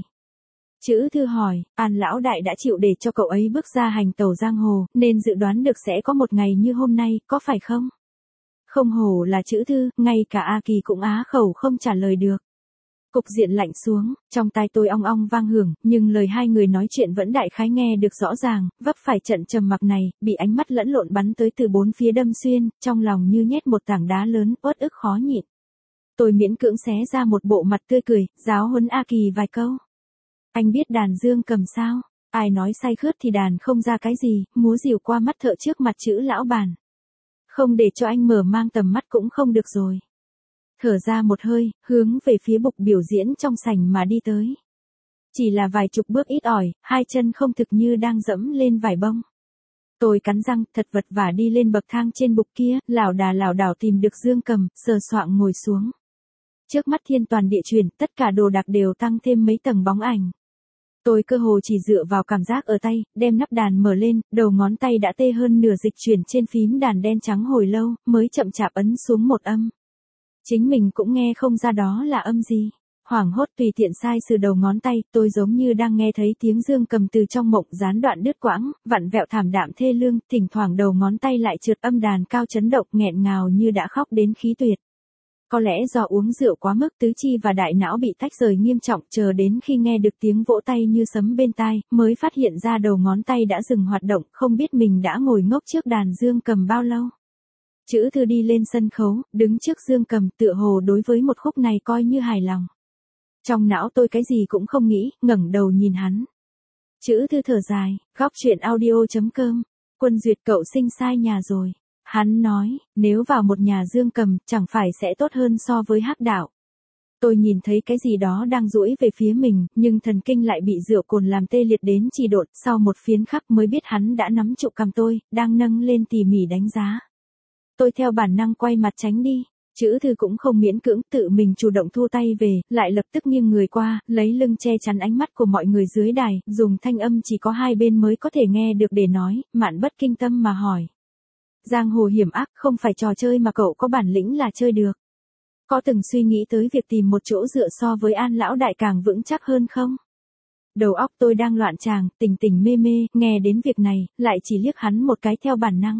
Chữ Thư hỏi, An lão đại đã chịu để cho cậu ấy bước ra hành tẩu giang hồ, nên dự đoán được sẽ có một ngày như hôm nay, có phải không? Không hổ là Chữ Thư, ngay cả A Kỳ cũng á khẩu không trả lời được. Cục diện lạnh xuống, trong tai tôi ong ong vang hưởng, nhưng lời hai người nói chuyện vẫn đại khái nghe được rõ ràng, vấp phải trận trầm mặc này, bị ánh mắt lẫn lộn bắn tới từ bốn phía đâm xuyên, trong lòng như nhét một tảng đá lớn, uất ức khó nhịn. Tôi miễn cưỡng xé ra một bộ mặt tươi cười, giáo huấn A Kỳ vài câu. Anh biết đàn dương cầm sao? Ai nói say khướt thì đàn không ra cái gì, múa rìu qua mắt thợ trước mặt Chữ lão bản. Không để cho anh mở mang tầm mắt cũng không được rồi. Thở ra một hơi, hướng về phía bục biểu diễn trong sảnh mà đi tới. Chỉ là vài chục bước ít ỏi, hai chân không thực như đang dẫm lên vải bông. Tôi cắn răng, thật vật vả đi lên bậc thang trên bục kia, lảo đảo tìm được dương cầm, sờ soạng ngồi xuống. Trước mắt thiên toàn địa chuyển, tất cả đồ đạc đều tăng thêm mấy tầng bóng ảnh. Tôi cơ hồ chỉ dựa vào cảm giác ở tay, đem nắp đàn mở lên, đầu ngón tay đã tê hơn nửa dịch chuyển trên phím đàn đen trắng hồi lâu, mới chậm chạp ấn xuống một âm. Chính mình cũng nghe không ra đó là âm gì. Hoảng hốt tùy tiện sai từ đầu ngón tay, tôi giống như đang nghe thấy tiếng dương cầm từ trong mộng gián đoạn đứt quãng, vặn vẹo thảm đạm thê lương, thỉnh thoảng đầu ngón tay lại trượt âm đàn cao chấn động nghẹn ngào như đã khóc đến khí tuyệt. Có lẽ do uống rượu quá mức tứ chi và đại não bị tách rời nghiêm trọng, chờ đến khi nghe được tiếng vỗ tay như sấm bên tai, mới phát hiện ra đầu ngón tay đã dừng hoạt động, không biết mình đã ngồi ngốc trước đàn dương cầm bao lâu. Chữ Thư đi lên sân khấu, đứng trước dương cầm, tựa hồ đối với một khúc này coi như hài lòng. Trong não tôi cái gì cũng không nghĩ, ngẩng đầu nhìn hắn. Chữ Thư thở dài, góc chuyện audio.com. Quân Duyệt cậu sinh sai nhà rồi. Hắn nói, nếu vào một nhà dương cầm, chẳng phải sẽ tốt hơn so với hắc đạo. Tôi nhìn thấy cái gì đó đang duỗi về phía mình, nhưng thần kinh lại bị rượu cồn làm tê liệt đến trì độn, sau một phiến khắc mới biết hắn đã nắm trụ cằm tôi, đang nâng lên tỉ mỉ đánh giá. Tôi theo bản năng quay mặt tránh đi. Chữ Thư cũng không miễn cưỡng, tự mình chủ động thu tay về, lại lập tức nghiêng người qua, lấy lưng che chắn ánh mắt của mọi người dưới đài, dùng thanh âm chỉ có hai bên mới có thể nghe được để nói, mạn bất kinh tâm mà hỏi. Giang hồ hiểm ác, không phải trò chơi mà cậu có bản lĩnh là chơi được. Có từng suy nghĩ tới việc tìm một chỗ dựa so với An lão đại càng vững chắc hơn không? Đầu óc tôi đang loạn tràng, tỉnh mê mê, nghe đến việc này, lại chỉ liếc hắn một cái theo bản năng.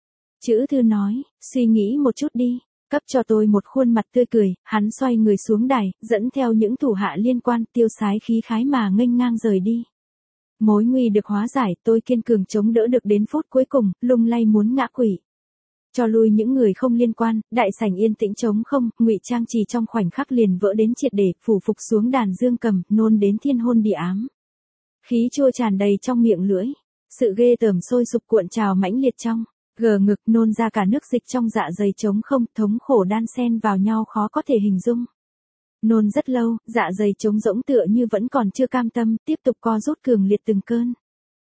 Chữ Thư nói, suy nghĩ một chút đi, cấp cho tôi một khuôn mặt tươi cười, hắn xoay người xuống đài, dẫn theo những thủ hạ liên quan, tiêu sái khí khái mà nghênh ngang rời đi. Mối nguy được hóa giải, tôi kiên cường chống đỡ được đến phút cuối cùng, lung lay muốn ngã quỵ. Cho lui những người không liên quan, đại sảnh yên tĩnh trống không, Ngụy Trang Trì trong khoảnh khắc liền vỡ đến triệt để, phủ phục xuống đàn dương cầm, nôn đến thiên hôn địa ám. Khí chua tràn đầy trong miệng lưỡi, sự ghê tởm sôi sục cuộn trào mãnh liệt trong gờ ngực, nôn ra cả nước dịch trong dạ dày trống không, thống khổ đan xen vào nhau khó có thể hình dung. Nôn rất lâu, dạ dày trống rỗng tựa như vẫn còn chưa cam tâm, tiếp tục co rút cường liệt từng cơn.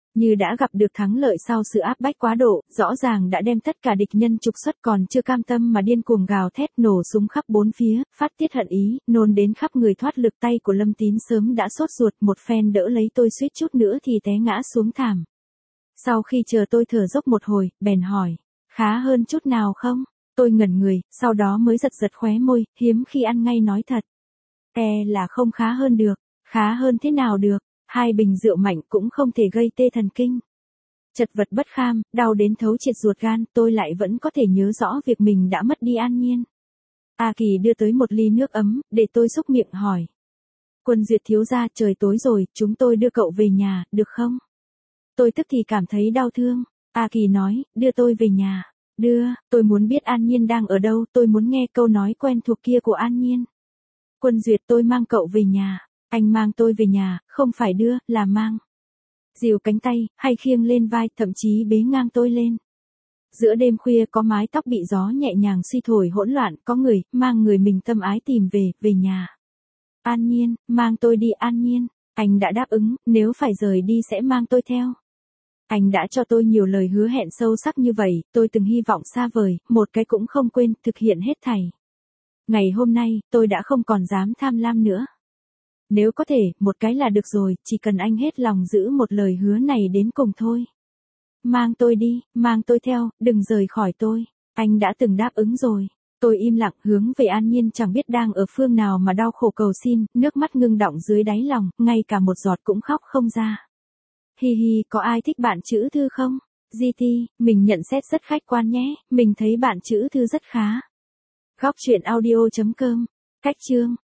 Như đã gặp được thắng lợi sau sự áp bách quá độ, rõ ràng đã đem tất cả địch nhân trục xuất, còn chưa cam tâm mà điên cuồng gào thét, nổ súng khắp bốn phía, phát tiết hận ý, nôn đến khắp người. Thoát lực tay của Lâm Tín sớm đã sốt ruột, một phen đỡ lấy tôi, suýt chút nữa thì té ngã xuống thảm. Sau khi chờ tôi thở dốc một hồi, bèn hỏi, khá hơn chút nào không? Tôi ngẩn người, sau đó mới giật giật khóe môi, hiếm khi ăn ngay nói thật. Là không khá hơn được. Khá hơn thế nào được? 2 bình rượu mạnh cũng không thể gây tê thần kinh. Chật vật bất kham, đau đến thấu triệt ruột gan, tôi lại vẫn có thể nhớ rõ việc mình đã mất đi An Nhiên. A Kỳ đưa tới một ly nước ấm, để tôi xúc miệng hỏi. Quân Duyệt thiếu gia, trời tối rồi, chúng tôi đưa cậu về nhà, được không? Tôi tức thì cảm thấy đau thương. A Kỳ nói, đưa tôi về nhà. Đưa, tôi muốn biết An Nhiên đang ở đâu, tôi muốn nghe câu nói quen thuộc kia của An Nhiên. Quân Duyệt, tôi mang cậu về nhà. Anh mang tôi về nhà, không phải đưa, là mang. Dìu cánh tay, hay khiêng lên vai, thậm chí bế ngang tôi lên. Giữa đêm khuya có mái tóc bị gió nhẹ nhàng suy thổi hỗn loạn, có người, mang người mình tâm ái tìm về nhà. An Nhiên, mang tôi đi An Nhiên. Anh đã đáp ứng, nếu phải rời đi sẽ mang tôi theo. Anh đã cho tôi nhiều lời hứa hẹn sâu sắc như vậy, tôi từng hy vọng xa vời, một cái cũng không quên, thực hiện hết thảy. Ngày hôm nay, tôi đã không còn dám tham lam nữa. Nếu có thể, một cái là được rồi, chỉ cần anh hết lòng giữ một lời hứa này đến cùng thôi. Mang tôi đi, mang tôi theo, đừng rời khỏi tôi. Anh đã từng đáp ứng rồi. Tôi im lặng hướng về An Nhiên, chẳng biết đang ở phương nào mà đau khổ cầu xin, nước mắt ngưng đọng dưới đáy lòng, ngay cả một giọt cũng khóc không ra. Hi hi, có ai thích bạn chữ Thư không? GT, mình nhận xét rất khách quan nhé, mình thấy bạn chữ Thư rất khá. Góc truyện audio.com, cách chương.